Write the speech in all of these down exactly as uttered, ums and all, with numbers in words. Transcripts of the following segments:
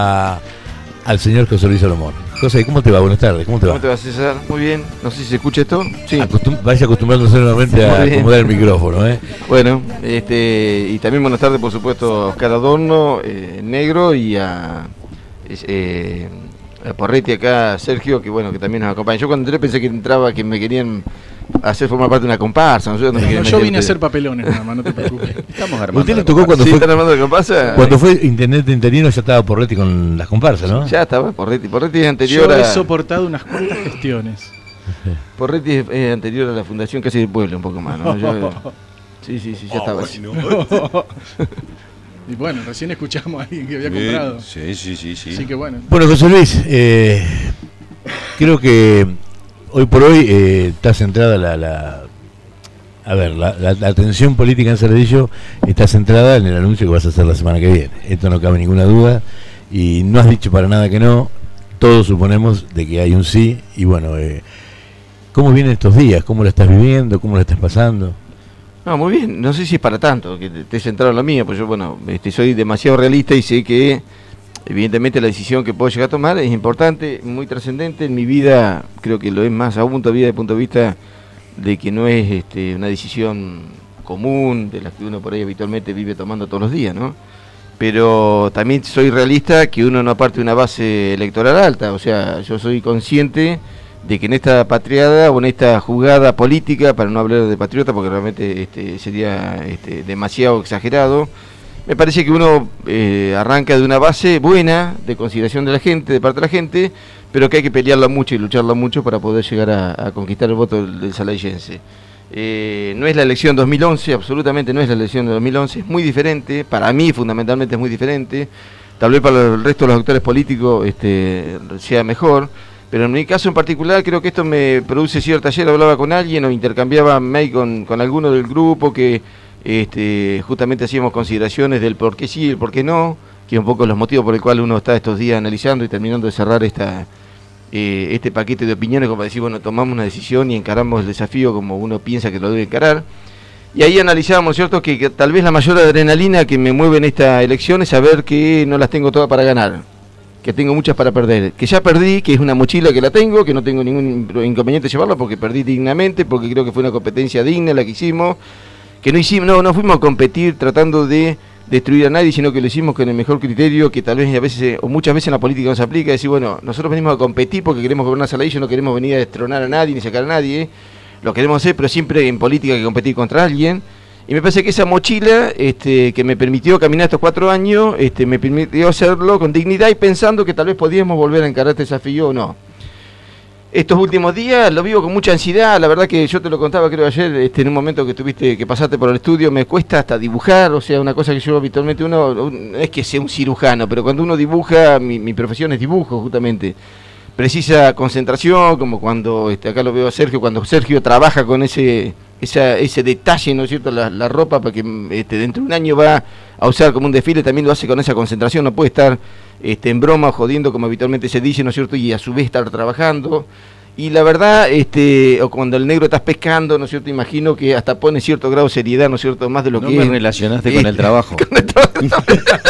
a, al señor José Luis Salomón. José, ¿cómo te va? Buenas tardes, ¿cómo te va? ¿Cómo te va, César? Muy bien, no sé si se escucha esto. Sí. Acostum vaya acostumbrándose nuevamente a acomodar el micrófono, ¿eh? Bueno, este, y también buenas tardes, por supuesto, a Oscar Adorno, eh, Negro, y a, eh, a Porretti acá, Sergio, que bueno, que también nos acompaña. Yo cuando entré pensé que entraba, que me querían hacer formar parte de una comparsa. No sé, no me no, yo vine a hacer papelones nada más, no te preocupes. Estamos armando. ¿Usted le tocó cuando ¿Sí, fue, están armando la comparsa? Cuando fue intendente interino ya estaba Porretti con las comparsas, ¿no? Ya estaba Porretti. Porretti es anterior yo a... he soportado unas cuantas gestiones. Porretti es, es anterior a la Fundación Casi del Pueblo, un poco más, ¿no? Yo, sí, sí, sí, ya oh, estaba. Bueno. Y bueno, recién escuchamos a alguien que había Bien. comprado. Sí, sí, sí, sí. Así que bueno. Bueno, José Luis, eh, creo que hoy por hoy eh, está centrada la... la A ver, la, la, la atención política en Cerrillo está centrada en el anuncio que vas a hacer la semana que viene. Esto no cabe ninguna duda y no has dicho para nada que no. Todos suponemos de que hay un sí. Y bueno, eh, ¿cómo vienen estos días? ¿Cómo lo estás viviendo? ¿Cómo lo estás pasando? No, muy bien. No sé si es para tanto que te, te centrado en lo mío, pues yo, bueno, este, soy demasiado realista y sé que evidentemente la decisión que puedo llegar a tomar es importante, muy trascendente en mi vida. Creo que lo es más aún todavía desde el punto de vista de que no es este, una decisión común de la que uno por ahí habitualmente vive tomando todos los días, ¿no? Pero también soy realista que uno no parte de una base electoral alta, o sea, yo soy consciente de que en esta patriada o en esta jugada política, para no hablar de patriota porque realmente este, sería este, demasiado exagerado, me parece que uno eh, arranca de una base buena de consideración de la gente, de parte de la gente, pero que hay que pelearla mucho y lucharla mucho para poder llegar a, a conquistar el voto del, del salayense. Eh, no es la elección dos mil once, absolutamente no es la elección de dos mil once, es muy diferente, para mí fundamentalmente es muy diferente, tal vez para el resto de los actores políticos este, sea mejor, pero en mi caso en particular creo que esto me produce cierta... Ayer hablaba con alguien o intercambiaba mail con, con alguno del grupo que este, justamente hacíamos consideraciones del por qué sí y el por qué no, que es un poco los motivos por el cual uno está estos días analizando y terminando de cerrar esta... Eh, este paquete de opiniones como para decir, bueno, tomamos una decisión y encaramos el desafío como uno piensa que lo debe encarar. Y ahí analizábamos, ¿cierto?, que, que tal vez la mayor adrenalina que me mueve en esta elección es saber que no las tengo todas para ganar, que tengo muchas para perder, que ya perdí, que es una mochila que la tengo, que no tengo ningún inconveniente llevarla porque perdí dignamente, porque creo que fue una competencia digna la que hicimos, que no hicimos, no, no fuimos a competir tratando de destruir a nadie, sino que lo hicimos con el mejor criterio que tal vez a veces o muchas veces en la política no se aplica, decir, bueno, nosotros venimos a competir porque queremos gobernar Saladillo, no queremos venir a destronar a nadie ni sacar a nadie, lo queremos hacer, pero siempre en política hay que competir contra alguien, y me parece que esa mochila este, que me permitió caminar estos cuatro años, este, me permitió hacerlo con dignidad y pensando que tal vez podíamos volver a encarar este desafío o no. Estos últimos días lo vivo con mucha ansiedad, la verdad que yo te lo contaba creo ayer, este, en un momento que tuviste que pasaste por el estudio, me cuesta hasta dibujar, o sea, una cosa que yo habitualmente uno, no es que sea un cirujano, pero cuando uno dibuja, mi, mi profesión es dibujo justamente, precisa concentración, como cuando, este, acá lo veo a Sergio, cuando Sergio trabaja con ese esa, ese detalle, ¿no es cierto?, la, la ropa, para que este, dentro de un año va a usar como un desfile, también lo hace con esa concentración, no puede estar este, en broma, jodiendo como habitualmente se dice, ¿no es cierto?, y a su vez estar trabajando. Y la verdad, este, o cuando el negro estás pescando, ¿no es cierto?, imagino que hasta pone cierto grado de seriedad, ¿no es cierto?, más de lo no que... No me relacionaste eh, con el trabajo. Con el trabajo.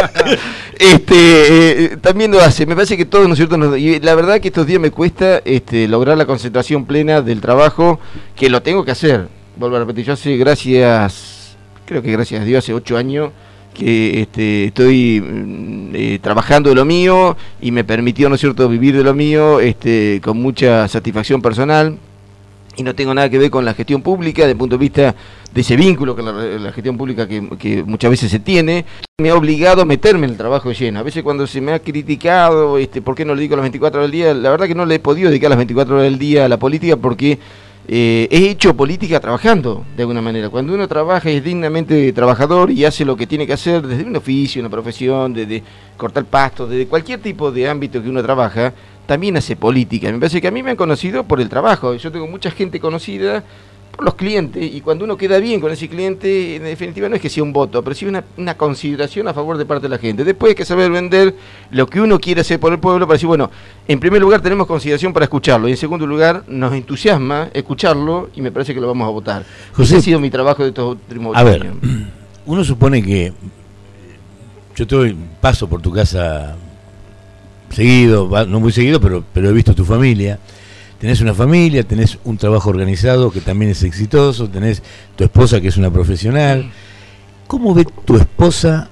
este, eh, también lo hace, me parece que todos, ¿no es cierto?, nos, y la verdad que estos días me cuesta este, lograr la concentración plena del trabajo, que lo tengo que hacer. Vuelvo a repetir, yo hace, gracias, creo que gracias a Dios, hace ocho años que este, estoy eh, trabajando de lo mío y me permitió, ¿no es cierto?, vivir de lo mío este, con mucha satisfacción personal, y no tengo nada que ver con la gestión pública desde el punto de vista de ese vínculo con la, la gestión pública que, que muchas veces se tiene. Me ha obligado a meterme en el trabajo de lleno. A veces cuando se me ha criticado este, por qué no le dedico las veinticuatro horas del día, la verdad que no le he podido dedicar las veinticuatro horas del día a la política porque Eh, he hecho política trabajando, de alguna manera. Cuando uno trabaja es dignamente trabajador y hace lo que tiene que hacer desde un oficio, una profesión, desde cortar pasto, desde cualquier tipo de ámbito que uno trabaja, también hace política. Me parece que a mí me han conocido por el trabajo. Yo tengo mucha gente conocida por los clientes, y cuando uno queda bien con ese cliente, en definitiva no es que sea un voto, pero sí una, una consideración a favor de parte de la gente. Después hay que saber vender lo que uno quiere hacer por el pueblo para decir, bueno, en primer lugar tenemos consideración para escucharlo, y en segundo lugar nos entusiasma escucharlo, y me parece que lo vamos a votar. José, ese ha sido mi trabajo de estos últimos a ver, años. Uno supone que yo te doy paso por tu casa seguido, va, no muy seguido, pero, pero he visto tu familia. Tenés una familia, tenés un trabajo organizado que también es exitoso, tenés tu esposa que es una profesional. ¿Cómo ve tu esposa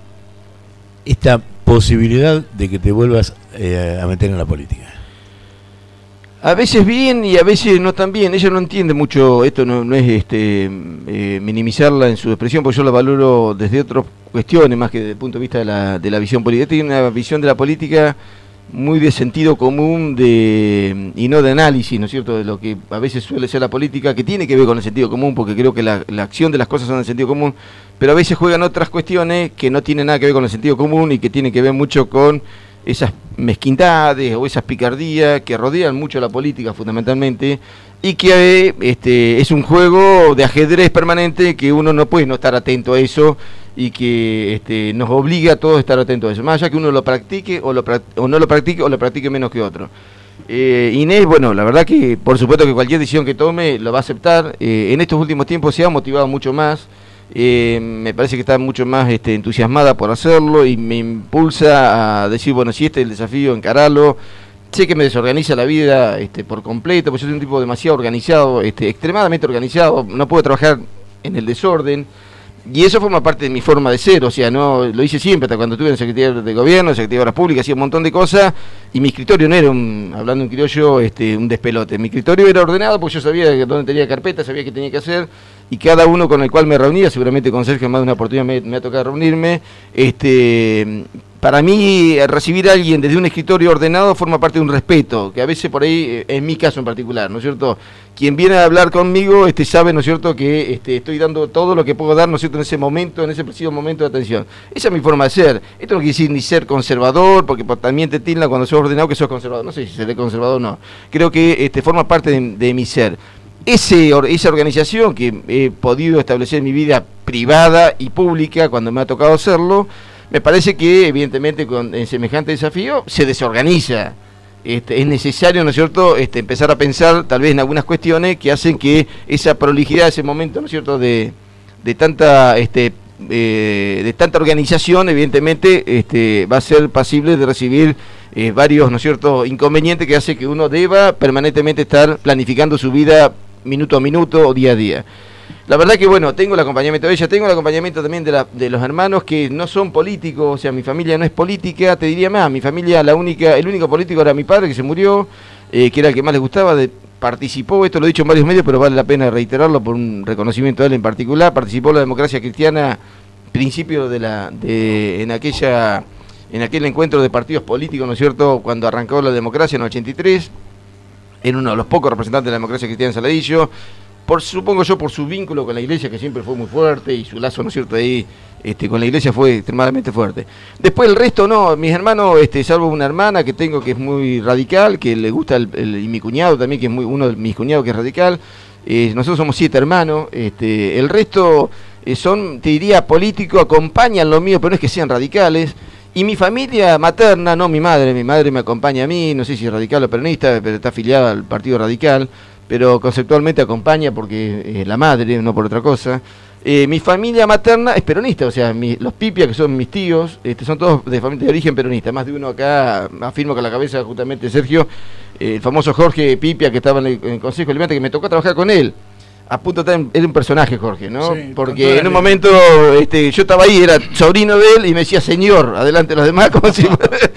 esta posibilidad de que te vuelvas eh, a meter en la política? A veces bien y a veces no tan bien. Ella no entiende mucho, esto no, no es este eh, minimizarla en su expresión, porque yo la valoro desde otras cuestiones, más que desde el punto de vista de la, de la visión política. Tiene una visión de la política muy de sentido común de y no de análisis, ¿no es cierto?, de lo que a veces suele ser la política, que tiene que ver con el sentido común, porque creo que la, la acción de las cosas son del sentido común, pero a veces juegan otras cuestiones que no tienen nada que ver con el sentido común y que tienen que ver mucho con esas mezquindades o esas picardías que rodean mucho la política fundamentalmente, y que este, es un juego de ajedrez permanente que uno no puede no estar atento a eso y que este, nos obliga a todos a estar atentos a eso, más allá que uno lo practique o, lo, o no lo practique o lo practique menos que otro. Eh, Inés, bueno, la verdad que por supuesto que cualquier decisión que tome lo va a aceptar. Eh, en estos últimos tiempos se ha motivado mucho más. Eh, me parece que está mucho más este, entusiasmada por hacerlo y me impulsa a decir, bueno, si este es el desafío, encaralo. Sé que me desorganiza la vida este, por completo, porque yo soy un tipo demasiado organizado, este, extremadamente organizado, no puedo trabajar en el desorden, y eso forma parte de mi forma de ser. O sea, no lo hice siempre, hasta cuando estuve en Secretaría de Gobierno, Secretaría de Obras Públicas, hacía un montón de cosas, y mi escritorio no era, un, hablando en criollo, este, un despelote. Mi escritorio era ordenado porque yo sabía dónde tenía carpeta, sabía qué tenía que hacer, y cada uno con el cual me reunía, seguramente con Sergio más de una oportunidad me, me ha tocado reunirme, este, para mí recibir a alguien desde un escritorio ordenado forma parte de un respeto, que a veces por ahí, en mi caso en particular, ¿no es cierto?, quien viene a hablar conmigo este, sabe, ¿no es cierto?, que este, estoy dando todo lo que puedo dar, ¿no es cierto?, en ese momento, en ese preciso momento de atención. Esa es mi forma de ser. Esto no quiere decir ni ser conservador, porque también te tildan cuando sos ordenado que sos conservador. No sé si seré conservador o no. Creo que este, forma parte de, de mi ser. Ese, esa organización que he podido establecer en mi vida privada y pública cuando me ha tocado hacerlo, me parece que evidentemente con en semejante desafío se desorganiza. Este, es necesario, ¿no es cierto?, este, empezar a pensar tal vez en algunas cuestiones que hacen que esa prolijidad, ese momento, ¿no es cierto?, de, de tanta este, eh, de tanta organización, evidentemente este, va a ser pasible de recibir eh, varios, ¿no es cierto?, inconvenientes que hace que uno deba permanentemente estar planificando su vida minuto a minuto o día a día. La verdad que, bueno, tengo el acompañamiento de ella, tengo el acompañamiento también de, la, de los hermanos que no son políticos, o sea, mi familia no es política, te diría más, mi familia, la única, el único político era mi padre, que se murió, eh, que era el que más les gustaba, de, participó, esto lo he dicho en varios medios, pero vale la pena reiterarlo por un reconocimiento de él en particular, participó en la democracia cristiana, principio de la, de, en aquella, en aquel encuentro de partidos políticos, ¿no es cierto?, cuando arrancó la democracia en el ochenta y tres, era uno de los pocos representantes de la democracia cristiana en Saladillo. Por, supongo yo por su vínculo con la iglesia, que siempre fue muy fuerte, y su lazo, ¿no es cierto?, ahí este, con la iglesia fue extremadamente fuerte. Después el resto no, mis hermanos, este, salvo una hermana que tengo que es muy radical, que le gusta, el, el, y mi cuñado también, que es muy uno de mis cuñados que es radical, eh, nosotros somos siete hermanos, este, el resto eh, son, te diría, políticos, acompañan lo mío, pero no es que sean radicales. Y mi familia materna, no mi madre, mi madre me acompaña a mí, no sé si es radical o peronista, pero está afiliada al Partido Radical, pero conceptualmente acompaña porque es eh, la madre, no por otra cosa. Eh, mi familia materna es peronista, o sea, mi, los Pipia, que son mis tíos, este, son todos de familia de origen peronista. Más de uno acá, afirmo con la cabeza justamente Sergio, eh, el famoso Jorge Pipia, que estaba en el, en el Consejo Liberante, que me tocó trabajar con él. A punto de era un personaje, Jorge, ¿no? Sí, porque en un momento este, yo estaba ahí, era sobrino de él y me decía señor, adelante de los demás, como si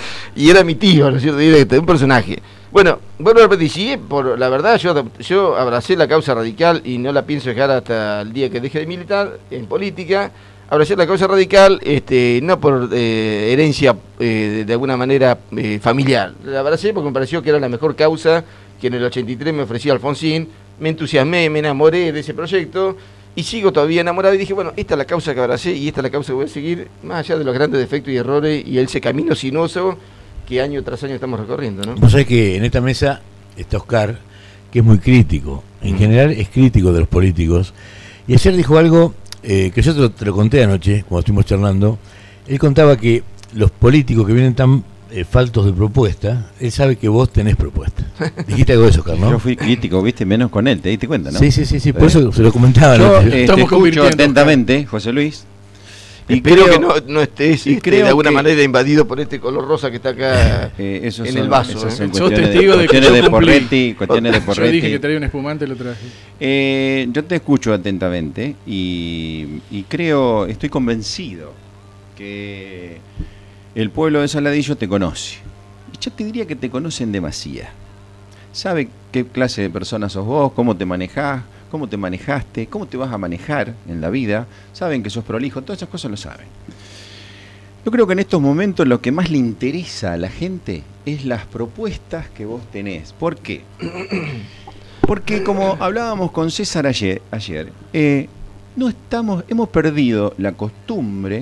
y era mi tío, ¿no es cierto? Directo, un personaje. Bueno, vuelvo a repetir, sí, por la verdad yo, yo abracé la causa radical y no la pienso dejar hasta el día que deje de militar en política. Abracé la causa radical, este, no por eh, herencia eh, de, de alguna manera eh, familiar. La abracé porque me pareció que era la mejor causa que en el ochenta y tres me ofrecía Alfonsín. Me entusiasmé, me enamoré de ese proyecto y sigo todavía enamorado y dije, bueno, esta es la causa que abracé y esta es la causa que voy a seguir, más allá de los grandes defectos y errores y ese camino sinuoso que año tras año estamos recorriendo, ¿no? Vos sabés que en esta mesa está Oscar, que es muy crítico, en general es crítico de los políticos, y ayer dijo algo eh, que yo te lo, te lo conté anoche, cuando estuvimos charlando. Él contaba que los políticos que vienen tan Eh, faltos de propuesta, él sabe que vos tenés propuesta. Dijiste algo de eso, Carlos, ¿no? Yo fui crítico, viste, menos con él, te diste cuenta, ¿no? Sí, sí, sí, sí, por eso se lo comentaba. Yo ¿no? este, escucho atentamente, José Luis, Y Espero creo- que no, no estés y este, creo de alguna que- manera invadido por este color rosa que está acá Eh, esos en son- el vaso. esas ¿eh? son Sos cuestiones testigo de que cuestiones yo de cumplí. Porretti, cuestiones de Yo Porretti. dije que traía un espumante, lo traje. Eh, yo te escucho atentamente y, y creo, estoy convencido que el pueblo de Saladillo te conoce. Y yo te diría que te conocen demasiado. Sabe qué clase de persona sos vos, cómo te manejás, cómo te manejaste, cómo te vas a manejar en la vida. Saben que sos prolijo, todas esas cosas lo saben. Yo creo que en estos momentos lo que más le interesa a la gente es las propuestas que vos tenés. ¿Por qué? Porque como hablábamos con César ayer, ayer eh, no estamos, hemos perdido la costumbre,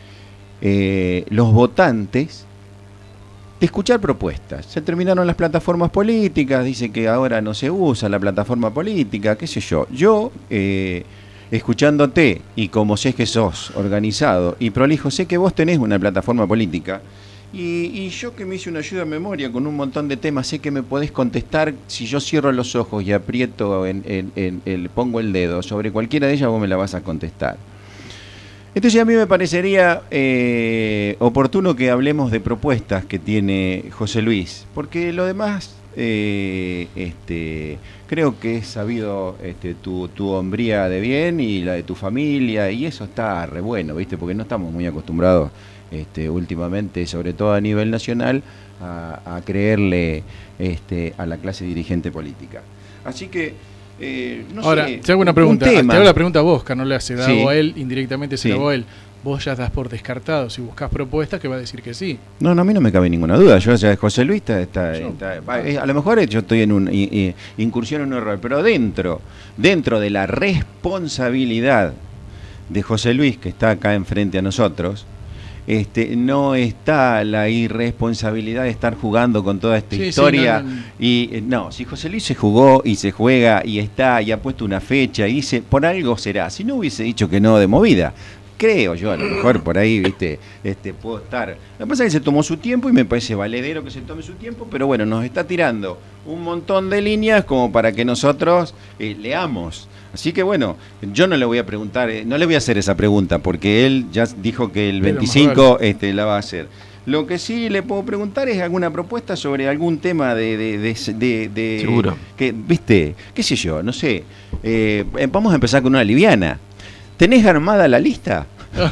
eh, los votantes, de escuchar propuestas. Se terminaron las plataformas políticas, dice que ahora no se usa la plataforma política, qué sé yo. Yo, eh, escuchándote, y como sé que sos organizado y prolijo, sé que vos tenés una plataforma política. Y, y yo que me hice una ayuda a memoria con un montón de temas, sé que me podés contestar si yo cierro los ojos y aprieto, en, en, en, en, pongo el dedo sobre cualquiera de ellas, vos me la vas a contestar. Entonces a mí me parecería eh, oportuno que hablemos de propuestas que tiene José Luis, porque lo demás eh, este, creo que es sabido este, tu, tu hombría de bien y la de tu familia, y eso está re bueno, ¿viste? Porque no estamos muy acostumbrados este, últimamente, sobre todo a nivel nacional, a, a creerle este, a la clase dirigente política. Así que Eh, no Ahora, sé, te hago una pregunta. un Te tema. hago la pregunta a vos, que no le has dado Sí. a él, indirectamente se Sí. la hago a él. Vos ya das por descartado, si buscas propuestas, que va a decir que sí. No, no, a mí no me cabe ninguna duda. Yo, o sea, José Luis está, está, Yo- está- va, eh, a lo mejor yo estoy en una incursión en un error, pero dentro, dentro de la responsabilidad de José Luis, que está acá enfrente a nosotros, este, no está la irresponsabilidad de estar jugando con toda esta Sí, sí, historia. no, no, no. Y eh, no, si José Luis se jugó y se juega y está y ha puesto una fecha y dice, por algo será. Si no hubiese dicho que no de movida, creo yo, a lo mejor por ahí, viste, este, puedo estar. Lo que pasa es que se tomó su tiempo y me parece valedero que se tome su tiempo, pero bueno, nos está tirando un montón de líneas como para que nosotros eh, leamos. Así que bueno, yo no le voy a preguntar, eh, no le voy a hacer esa pregunta, porque él ya dijo que el Pero más veinticinco este, la va a hacer. Lo que sí le puedo preguntar es alguna propuesta sobre algún tema de... de, de, de- de- Seguro. Que, viste, qué sé yo, no sé. Eh, eh, vamos a empezar con una liviana. ¿Tenés armada la lista?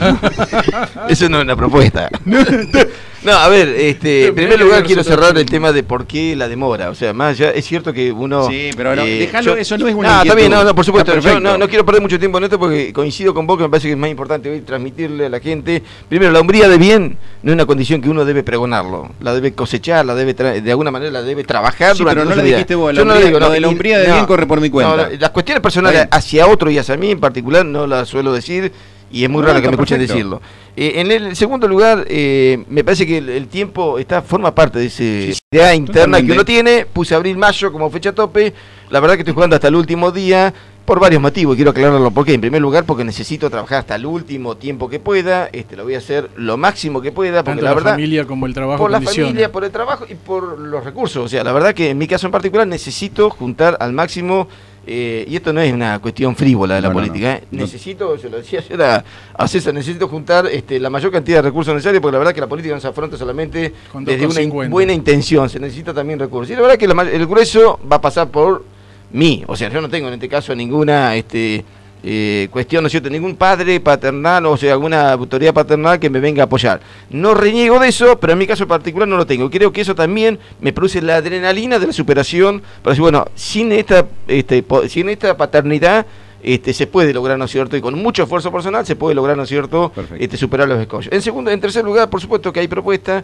Eso no es una propuesta. No, a ver, este, en primer lugar quiero cerrar el tema de por qué la demora. O sea, más allá, es cierto que uno... Sí, pero no, eh, déjalo, yo- eso no es una No, está inquietud. bien, no, no, por supuesto. Está Yo perfecto. no, no quiero perder mucho tiempo en esto porque coincido con vos que me parece que es más importante hoy transmitirle a la gente. Primero, la hombría de bien no es una condición que uno debe pregonarlo. La debe cosechar, la debe tra- de alguna manera la debe trabajar Sí, durante pero no toda la su vida. dijiste vos, la Yo no hombría- digo, lo no, de la y- hombría de bien corre por mi cuenta. No, la- las cuestiones personales Está bien. hacia otro y hacia mí en particular no las suelo decir. Y es muy No, raro está que me escuchen perfecto. decirlo. Eh, en el segundo lugar, eh, me parece que el, el tiempo está forma parte de esa Sí, sí, idea interna totalmente. que uno tiene. Puse abril-mayo como fecha tope. La verdad que estoy jugando hasta el último día por varios motivos. Quiero aclararlo por qué. En primer lugar, porque necesito trabajar hasta el último tiempo que pueda. Este, lo voy a hacer lo máximo que pueda. Porque Tanto la la, verdad, familia como el trabajo por la condiciona. familia, por el trabajo y por los recursos. O sea, la verdad que en mi caso en particular necesito juntar al máximo. Eh, y esto no es una cuestión frívola de la No, no, política. no. ¿eh? No. Necesito, se lo decía ayer a, a César, necesito juntar este, la mayor cantidad de recursos necesarios, porque la verdad que la política no se afronta solamente Con dos desde con una in- cincuenta. buena intención, se necesita también recursos. Y la verdad que la ma- el grueso va a pasar por mí. O sea, yo no tengo en este caso ninguna este, eh, cuestión, ¿no es cierto? Ningún padre paternal, o sea, alguna autoridad paternal que me venga a apoyar. No reniego de eso, pero en mi caso particular no lo tengo. Creo que eso también me produce la adrenalina de la superación para decir, bueno, sin esta, este, po- sin esta paternidad este, se puede lograr, ¿no es cierto? Y con mucho esfuerzo personal se puede lograr, ¿no es cierto? Perfecto. Este, superar los escollos. En segundo, en tercer lugar, por supuesto que hay propuestas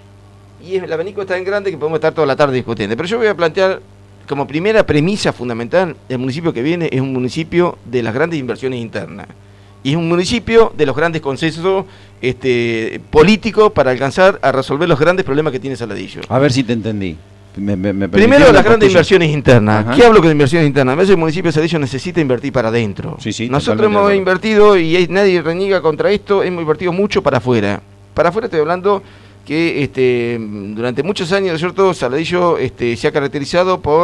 y el abanico es tan grande que podemos estar toda la tarde discutiendo. Pero yo voy a plantear como primera premisa fundamental, el municipio que viene es un municipio de las grandes inversiones internas. Y es un municipio de los grandes consensos este, políticos para alcanzar a resolver los grandes problemas que tiene Saladillo. A ver si te entendí. Me- me- me Primero, permitís las una grandes cosquilla? inversiones internas. Ajá. ¿Qué hablo con inversiones internas? A veces el municipio de Saladillo necesita invertir para adentro. Sí, sí, Nosotros totalmente de hemos acuerdo. invertido, y hay- nadie reniega contra esto, hemos invertido mucho para afuera. Para afuera estoy hablando que este, durante muchos años, ¿no es cierto?, Saladillo este, se ha caracterizado por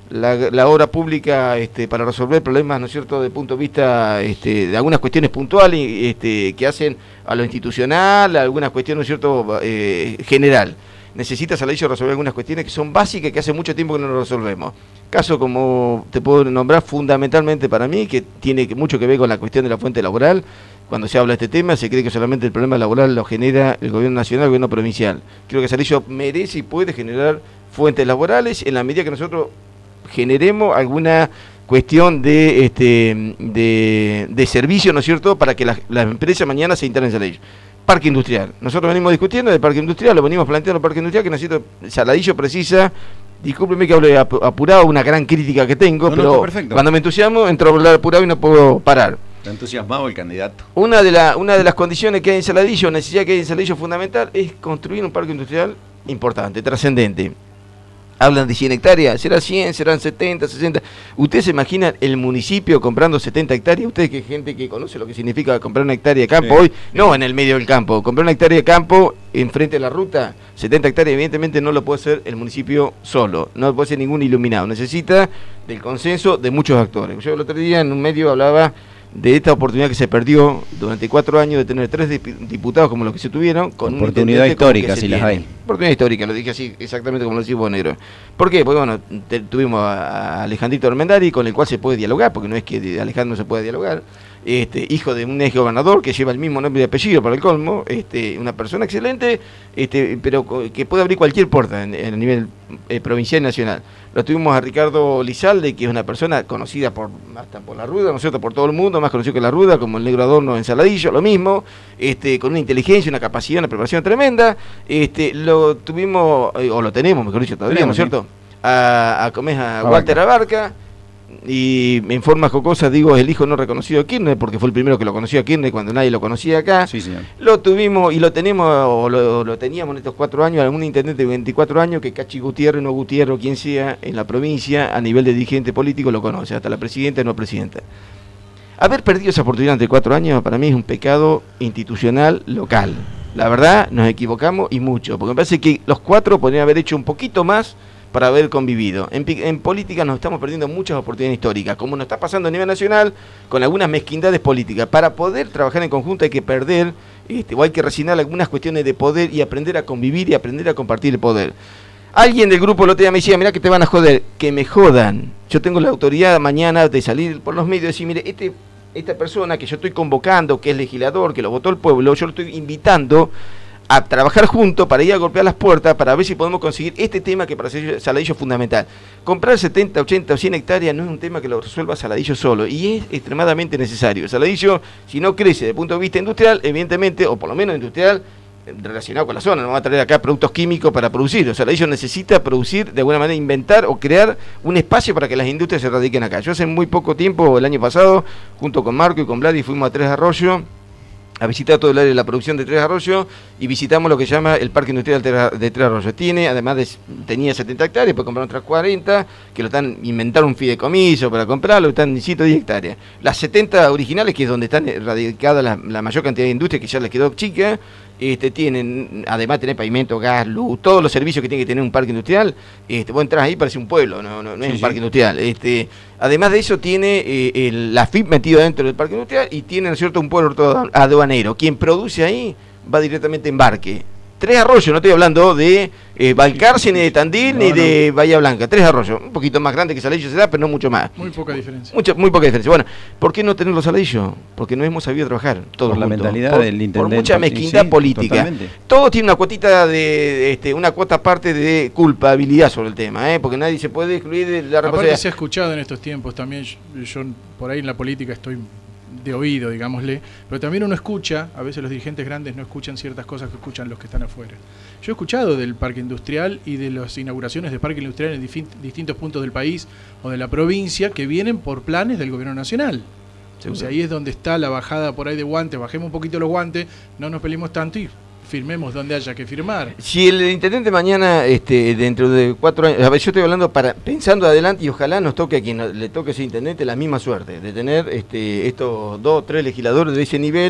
la, la obra pública este, para resolver problemas, ¿no es cierto?, desde el punto de vista este, de algunas cuestiones puntuales este, que hacen a lo institucional, a algunas cuestiones, ¿no es cierto?, eh, general. Necesita Saladillo resolver algunas cuestiones que son básicas, que hace mucho tiempo que no lo resolvemos. Caso como te puedo nombrar fundamentalmente para mí, que tiene mucho que ver con la cuestión de la fuente laboral. Cuando se habla de este tema, se cree que solamente el problema laboral lo genera el gobierno nacional, el gobierno provincial. Creo que Saladillo merece y puede generar fuentes laborales en la medida que nosotros generemos alguna cuestión de este de, de servicio, ¿no es cierto?, para que las, las empresas mañana se instalen en Saladillo. Parque industrial. Nosotros venimos discutiendo del parque industrial, lo venimos planteando el parque industrial, que necesito, Saladillo precisa, discúlpeme que hable apurado, una gran crítica que tengo, no, pero no, cuando me entusiasmo entro a hablar apurado y no puedo parar. Está entusiasmado el candidato. Una de, la, una de las condiciones que hay en Saladillo, necesidad que hay en Saladillo fundamental, es construir un parque industrial importante, trascendente. Hablan de cien hectáreas, será cien, serán setenta, sesenta. ¿Ustedes se imaginan el municipio comprando setenta hectáreas? Ustedes, que gente que conoce lo que significa comprar una hectárea de campo sí, hoy, sí. No en el medio del campo, comprar una hectárea de campo enfrente de la ruta, setenta hectáreas, evidentemente no lo puede hacer el municipio solo, no lo puede hacer ningún iluminado, necesita del consenso de muchos actores. Yo el otro día en un medio hablaba de esta oportunidad que se perdió durante cuatro años de tener tres diputados como los que se tuvieron, con oportunidad histórica, si las hay. Oportunidad histórica, lo dije así exactamente como lo decís vos, Negro. ¿Por qué? Porque bueno, te, tuvimos a, a Alejandrito Armendari, con el cual se puede dialogar, porque no es que de Alejandro no se puede dialogar, este, hijo de un ex gobernador que lleva el mismo nombre y apellido para el colmo, este, una persona excelente, este, pero que puede abrir cualquier puerta en, en a nivel eh, provincial y nacional. Lo tuvimos a Ricardo Lizalde, que es una persona conocida por hasta por la Ruda, ¿no es cierto?, por todo el mundo, más conocido que la Ruda, como el Negro Adorno en Saladillo, lo mismo, este, con una inteligencia, una capacidad, una preparación tremenda. Este, lo tuvimos, eh, o lo tenemos, mejor dicho, todavía, ¿no es cierto?, a, a, a, a Walter Abarca. Y en forma jocosa digo, es el hijo no reconocido de Kirchner, porque fue el primero que lo conoció a Kirchner cuando nadie lo conocía acá. Sí, señor. Lo tuvimos y lo tenemos, o lo, lo teníamos en estos cuatro años, algún intendente de veinticuatro años, que Cachi Gutiérrez, no Gutiérrez, o quien sea, en la provincia, a nivel de dirigente político, lo conoce, hasta la presidenta y no presidenta. Haber perdido esa oportunidad entre cuatro años, para mí es un pecado institucional local. La verdad, nos equivocamos y mucho, porque me parece que los cuatro podrían haber hecho un poquito más para haber convivido. En, en política nos estamos perdiendo muchas oportunidades históricas, como nos está pasando a nivel nacional, con algunas mezquindades políticas. Para poder trabajar en conjunto hay que perder, este, o hay que resignar algunas cuestiones de poder y aprender a convivir y aprender a compartir el poder. Alguien del grupo el otro día me decía, mirá que te van a joder, que me jodan. Yo tengo la autoridad mañana de salir por los medios y decir, mire, este, esta persona que yo estoy convocando, que es legislador, que lo votó el pueblo, yo lo estoy invitando a trabajar juntos para ir a golpear las puertas, para ver si podemos conseguir este tema que para Saladillo es fundamental. Comprar setenta, ochenta o cien hectáreas no es un tema que lo resuelva Saladillo solo, y es extremadamente necesario. Saladillo, si no crece desde el punto de vista industrial, evidentemente, o por lo menos industrial, relacionado con la zona, no va a traer acá productos químicos para producir. O sea, Saladillo necesita producir, de alguna manera inventar o crear un espacio para que las industrias se radiquen acá. Yo hace muy poco tiempo, el año pasado, junto con Marco y con Vladi, fuimos a Tres Arroyos a visitar todo el área de la producción de Tres Arroyos y visitamos lo que se llama el Parque Industrial de Tres Arroyos. Tiene, además de, tenía setenta hectáreas, después compraron otras cuarenta, que lo están inventaron un fideicomiso para comprarlo, están en ciento diez hectáreas. Las setenta originales, que es donde están radicadas la, la mayor cantidad de industria, que ya les quedó chica, este, tienen, además de tener pavimento, gas, luz, todos los servicios que tiene que tener un parque industrial. Este, vos entras ahí, parece un pueblo, no, no, no es sí, un parque sí. industrial. Este, además de eso, tiene eh, el, la F I P metido dentro del parque industrial y tiene, ¿no es cierto?, un puerto aduanero. Quien produce ahí va directamente a embarque. Tres Arroyos, no estoy hablando de eh, Balcarce, ni de Tandil, no, ni no. de Bahía Blanca. Tres Arroyos, un poquito más grande que Saladillo se da, pero no mucho más. Muy poca diferencia. Mucha, muy poca diferencia. Bueno, ¿por qué no tenerlo Saladillo? Porque no hemos sabido trabajar todos por la juntos. mentalidad por, del intendente. Por mucha mezquindad sí, política. Totalmente. Todo tiene una cuotita de, de este, una cuota aparte de culpabilidad sobre el tema, ¿eh? Porque nadie se puede excluir de la responsabilidad. Aparte se ha escuchado en estos tiempos también, yo, yo por ahí en la política estoy de oído, digámosle, pero también uno escucha, a veces los dirigentes grandes no escuchan ciertas cosas que escuchan los que están afuera. Yo he escuchado del parque industrial y de las inauguraciones de parque industrial en distintos puntos del país o de la provincia que vienen por planes del gobierno nacional. O sea, ahí es donde está la bajada por ahí de guantes, bajemos un poquito los guantes, no nos peleemos tanto y firmemos donde haya que firmar. Si el intendente mañana, este, dentro de cuatro años, a ver, yo estoy hablando para pensando adelante y ojalá nos toque a quien le toque ese intendente la misma suerte, de tener este, estos dos o tres legisladores de ese nivel,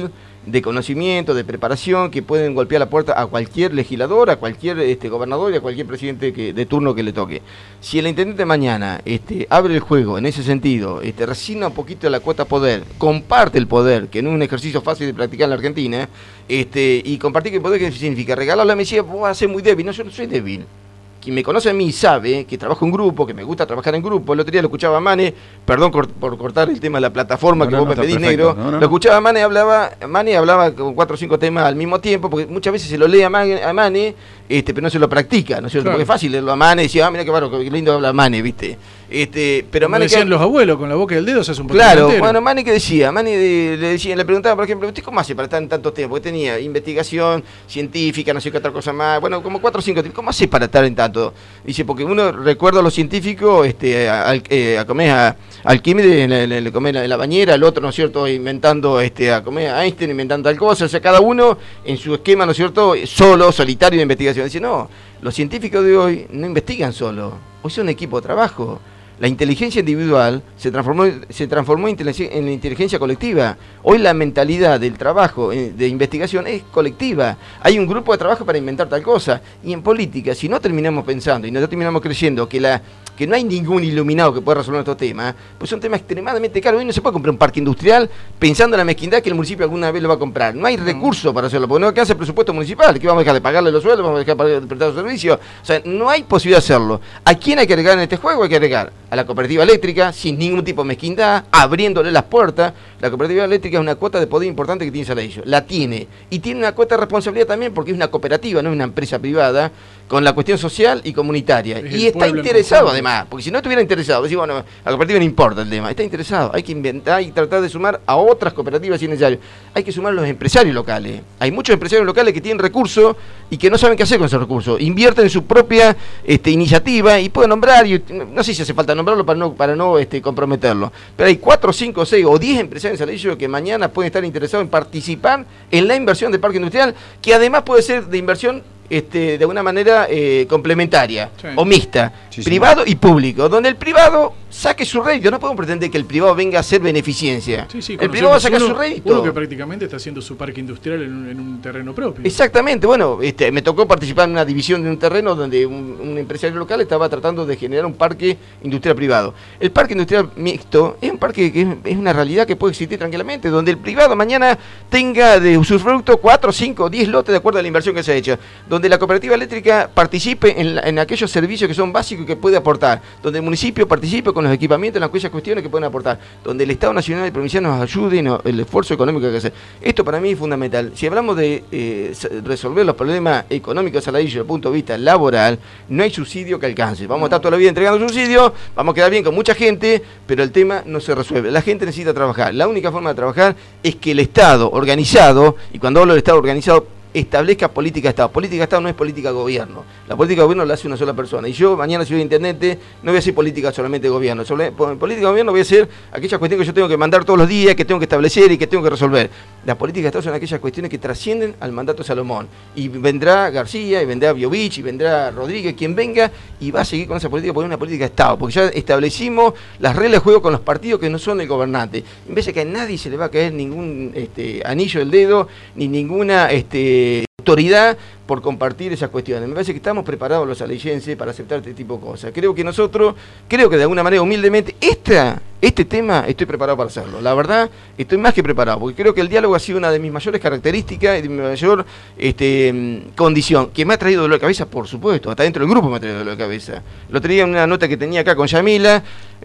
de conocimiento, de preparación, que pueden golpear la puerta a cualquier legislador, a cualquier este, gobernador y a cualquier presidente que, de turno que le toque. Si el intendente mañana este, abre el juego en ese sentido, este, resigna un poquito la cuota poder, comparte el poder, que no es un ejercicio fácil de practicar en la Argentina, este, y compartir el poder, ¿qué significa? Regalarle a Mesías, vos vas a ser muy débil. No, yo no soy débil. Quien me conoce a mí sabe que trabajo en grupo, que me gusta trabajar en grupo. El otro día lo escuchaba a Mane, perdón por, por cortar el tema de la plataforma no, que no, vos no, me pedís, perfecto. Negro. No, no. Lo escuchaba a Mane, hablaba, Mane hablaba con cuatro o cinco temas al mismo tiempo, porque muchas veces se lo lee a Mane, a Mane este, pero no se lo practica, ¿no es cierto? Claro. Porque es fácil leerlo a Mane y decir, ah, mira qué bárbaro, qué lindo habla Mane, ¿viste? Este, pero Como Mane decían que, los abuelos, con la boca y el dedo se hace un poquito. Claro, entero. Bueno, Mane que decía, Mane de, le decía, le preguntaba, por ejemplo, ¿usted cómo hace para estar en tanto tiempo? Porque tenía investigación científica, no sé qué otra cosa más, bueno, como cuatro o cinco tiempos. ¿Cómo hace para estar en tanto? Dice, porque uno recuerda a los científicos, este, a, eh, a comer a Alquímedes en la, la, comer en la bañera, el otro, ¿no es cierto?, inventando, este, a comer a Einstein, inventando tal cosa, o sea, cada uno en su esquema, ¿no es cierto?, solo, solitario de investigación. Dice, no, los científicos de hoy no investigan solo, hoy son un equipo de trabajo. La inteligencia individual se transformó, se transformó en la inteligencia colectiva. Hoy la mentalidad del trabajo de investigación es colectiva. Hay un grupo de trabajo para inventar tal cosa. Y en política, si no terminamos pensando y no terminamos creyendo que la que no hay ningún iluminado que pueda resolver estos temas, pues son temas extremadamente caros. Hoy no se puede comprar un parque industrial pensando en la mezquindad que el municipio alguna vez lo va a comprar. No hay recursos para hacerlo, porque no alcanza el presupuesto municipal. ¿Qué vamos a dejar de pagarle los sueldos? ¿Vamos a dejar de prestar los servicios? O sea, no hay posibilidad de hacerlo. ¿A quién hay que agregar en este juego? Hay que agregar a la cooperativa eléctrica, sin ningún tipo de mezquindad, abriéndole las puertas. La cooperativa eléctrica es una cuota de poder importante que tiene Saladillo. La tiene. Y tiene una cuota de responsabilidad también porque es una cooperativa, no es una empresa privada, con la cuestión social y comunitaria. Es y está interesado además, porque si no estuviera interesado, decir, bueno, a la cooperativa no importa el tema, está interesado, hay que inventar y tratar de sumar a otras cooperativas si es necesario. Hay que sumar a los empresarios locales. Hay muchos empresarios locales que tienen recursos y que no saben qué hacer con esos recursos. Invierten en su propia este, iniciativa y pueden nombrar, y, no sé si hace falta nombrarlo para no, para no este, comprometerlo, pero hay cuatro, cinco, seis o diez empresarios en Saladillo que mañana pueden estar interesados en participar en la inversión del parque industrial, que además puede ser de inversión Este, de una manera eh, complementaria, sí, o mixta, sí, privado sí. y público, donde el privado saque su rédito. No podemos pretender que el privado venga a hacer beneficencia. Sí, sí, el privado saca uno, su rédito. Uno que prácticamente está haciendo su parque industrial en un, en un terreno propio. Exactamente, bueno, este, me tocó participar en una división de un terreno donde un, un empresario local estaba tratando de generar un parque industrial privado. El parque industrial mixto es un parque que es, es una realidad que puede existir tranquilamente, donde el privado mañana tenga de usufructo cuatro, cinco, diez lotes de acuerdo a la inversión que se ha hecho, donde la cooperativa eléctrica participe en, la, en aquellos servicios que son básicos y que puede aportar, donde el municipio participe con los equipamientos en aquellas cuestiones que pueden aportar, donde el Estado Nacional y Provincial nos ayuden en el esfuerzo económico que hay que hacer. Esto para mí es fundamental. Si hablamos de eh, resolver los problemas económicos de Saladillo desde el punto de vista laboral, no hay subsidio que alcance. Vamos a estar toda la vida entregando subsidios, vamos a quedar bien con mucha gente, pero el tema no se resuelve. La gente necesita trabajar. La única forma de trabajar es que el Estado organizado, y cuando hablo del Estado organizado, establezca política de Estado. Política de Estado no es política de gobierno. La política de gobierno la hace una sola persona. Y yo mañana, si voy a internet, no voy a hacer política solamente de gobierno. Sobre, política de gobierno voy a hacer aquellas cuestiones que yo tengo que mandar todos los días, que tengo que establecer y que tengo que resolver. La política de Estado son aquellas cuestiones que trascienden al mandato de Salomón. Y vendrá García, y vendrá Biovich, y vendrá Rodríguez, quien venga, y va a seguir con esa política, porque es una política de Estado. Porque ya establecimos las reglas de juego con los partidos que no son el gobernante. En vez de que a nadie se le va a caer ningún este, anillo del dedo, ni ninguna este, autoridad por compartir esas cuestiones. Me parece que estamos preparados los saladillenses para aceptar este tipo de cosas. Creo que nosotros, creo que de alguna manera, humildemente, esta, este tema estoy preparado para hacerlo. La verdad, estoy más que preparado, porque creo que el diálogo ha sido una de mis mayores características y de mi mayor este, condición, que me ha traído dolor de cabeza, por supuesto, hasta dentro del grupo me ha traído dolor de cabeza. Lo tenía en una nota que tenía acá con Yamila,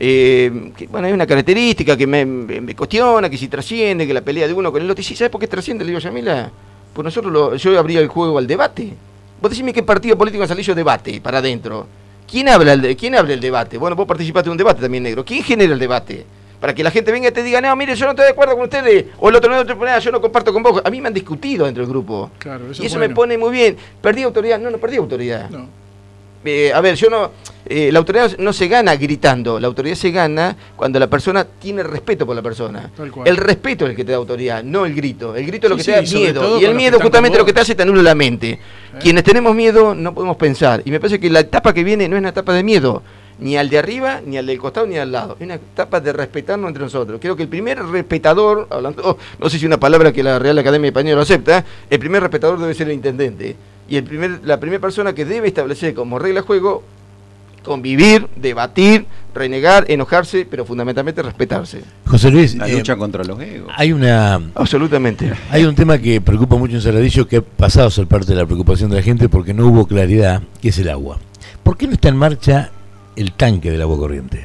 eh, que bueno, hay una característica que me, me, me cuestiona, que si trasciende, que la pelea de uno con el otro. Y si, ¿sabes por qué trasciende? Le digo, Yamila, pues nosotros lo, yo abría el juego al debate. Vos decime qué partido político en Saladillo debate para adentro. ¿Quién habla el de, quién habla el debate? Bueno, vos participaste de un debate también, negro. ¿Quién genera el debate? Para que la gente venga y te diga, no, mire, yo no estoy de acuerdo con ustedes, o el otro no, otro, nada, yo no comparto con vos. A mí me han discutido dentro del grupo. Claro, eso y eso bueno. me pone muy bien. ¿Perdí autoridad? No, no perdí autoridad. No. Eh, a ver, yo no... Eh, la autoridad no se gana gritando, la autoridad se gana cuando la persona tiene respeto por la persona. El respeto es el que te da autoridad, no el grito. El grito es lo que sí, te da sí, miedo. Y el miedo justamente lo que te hace te anula la mente. ¿Eh? Quienes tenemos miedo no podemos pensar. Y me parece que la etapa que viene no es una etapa de miedo, ni al de arriba, ni al del costado, ni al lado. Es una etapa de respetarnos entre nosotros. Creo que el primer respetador, hablando, oh, no sé si una palabra que la Real Academia Española lo acepta, el primer respetador debe ser el intendente. Y el primer, la primera persona que debe establecer como regla de juego, convivir, debatir, renegar, enojarse, pero fundamentalmente respetarse. José Luis, la eh, lucha contra los egos. Hay una absolutamente. Hay un tema que preocupa mucho en Saladillo, que ha pasado a ser parte de la preocupación de la gente porque no hubo claridad, que es el agua. ¿Por qué no está en marcha el tanque del agua corriente?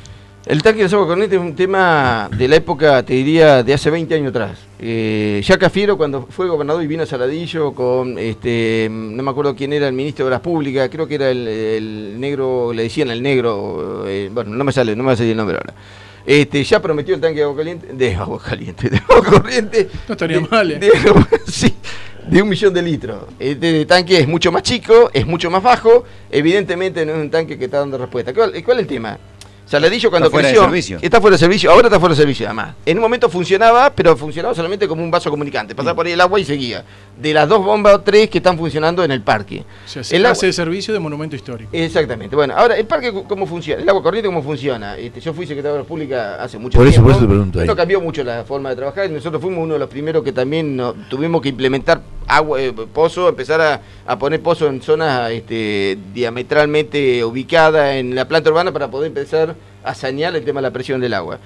El tanque del agua corriente es un tema de la época, te diría, de hace veinte años atrás. Eh, ya Cafiero, cuando fue gobernador y vino a Saladillo con, este, no me acuerdo quién era el ministro de Obras Públicas, creo que era el, el negro, le decían el negro, eh, bueno, no me sale, no me va a salir el nombre ahora. Este, ya prometió el tanque de agua caliente, de agua caliente, de agua corriente. No estaría de, mal, ¿eh? de, sí, de un millón de litros. Este tanque es mucho más chico, es mucho más bajo, evidentemente no es un tanque que está dando respuesta. ¿Cuál, cuál es el tema? Saladillo cuando está fuera creció, de servicio. está fuera de servicio, ahora está fuera de servicio además. En un momento funcionaba, pero funcionaba solamente como un vaso comunicante, pasaba por ahí el agua y seguía. De las dos bombas o tres que están funcionando en el parque. O sea, se el hace agua, de servicio de monumento histórico. Exactamente. Bueno, ahora, ¿el parque cómo funciona? ¿El agua corriente cómo funciona? Este, yo fui secretario de Obras Públicas hace mucho por eso, tiempo. Por eso te pregunto ahí. Esto cambió mucho la forma de trabajar y nosotros fuimos uno de los primeros que también no, tuvimos que implementar agua, eh, pozo, empezar a, a poner pozo en zonas este, diametralmente ubicadas en la planta urbana para poder empezar a sanear el tema de la presión del agua.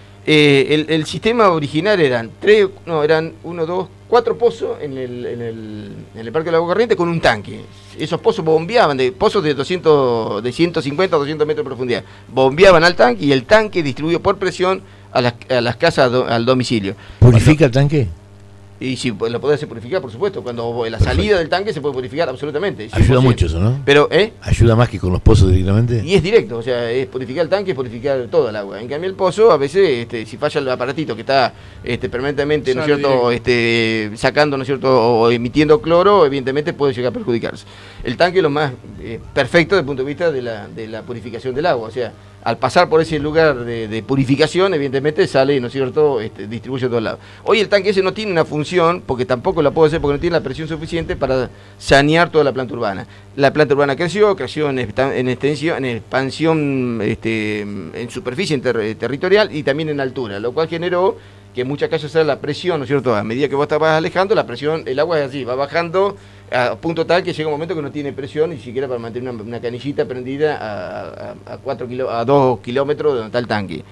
Eh, el, el sistema original eran tres, no, eran uno, dos, cuatro pozos en el, en el, en el Parque del Agua Corriente con un tanque. Esos pozos bombeaban, de pozos de doscientos, de ciento cincuenta a doscientos metros de profundidad, bombeaban al tanque y el tanque distribuyó por presión a las, a las casas, do, al domicilio. ¿Purifica el tanque? Y si lo podés purificar, por supuesto, cuando la salida del tanque se puede purificar absolutamente. cien por ciento. Ayuda mucho eso, ¿no? Pero, ¿eh? Ayuda más que con los pozos directamente. Y es directo, o sea, es purificar el tanque, es purificar todo el agua. En cambio el pozo, a veces, este, si falla el aparatito que está este, permanentemente, ¿no es cierto?, este, sacando, ¿no es cierto?, o emitiendo cloro, evidentemente puede llegar a perjudicarse. El tanque es lo más eh, perfecto desde el punto de vista de la, de la purificación del agua, o sea, al pasar por ese lugar de, de purificación, evidentemente sale, ¿no es cierto?, este, distribuye a todos lados. Hoy el tanque ese no tiene una función, porque tampoco la puede hacer, porque no tiene la presión suficiente para sanear toda la planta urbana. La planta urbana creció, creció en, en extensión, en expansión, este, en superficie en ter, territorial y también en altura, lo cual generó que en muchas casas sea la presión, ¿no es cierto?, a medida que vos te vas alejando, la presión, el agua es así, va bajando a punto tal que llega un momento que no tiene presión ni siquiera para mantener una, una canillita prendida a, a, a, cuatro kilo, a dos kilómetros de donde está el tanque.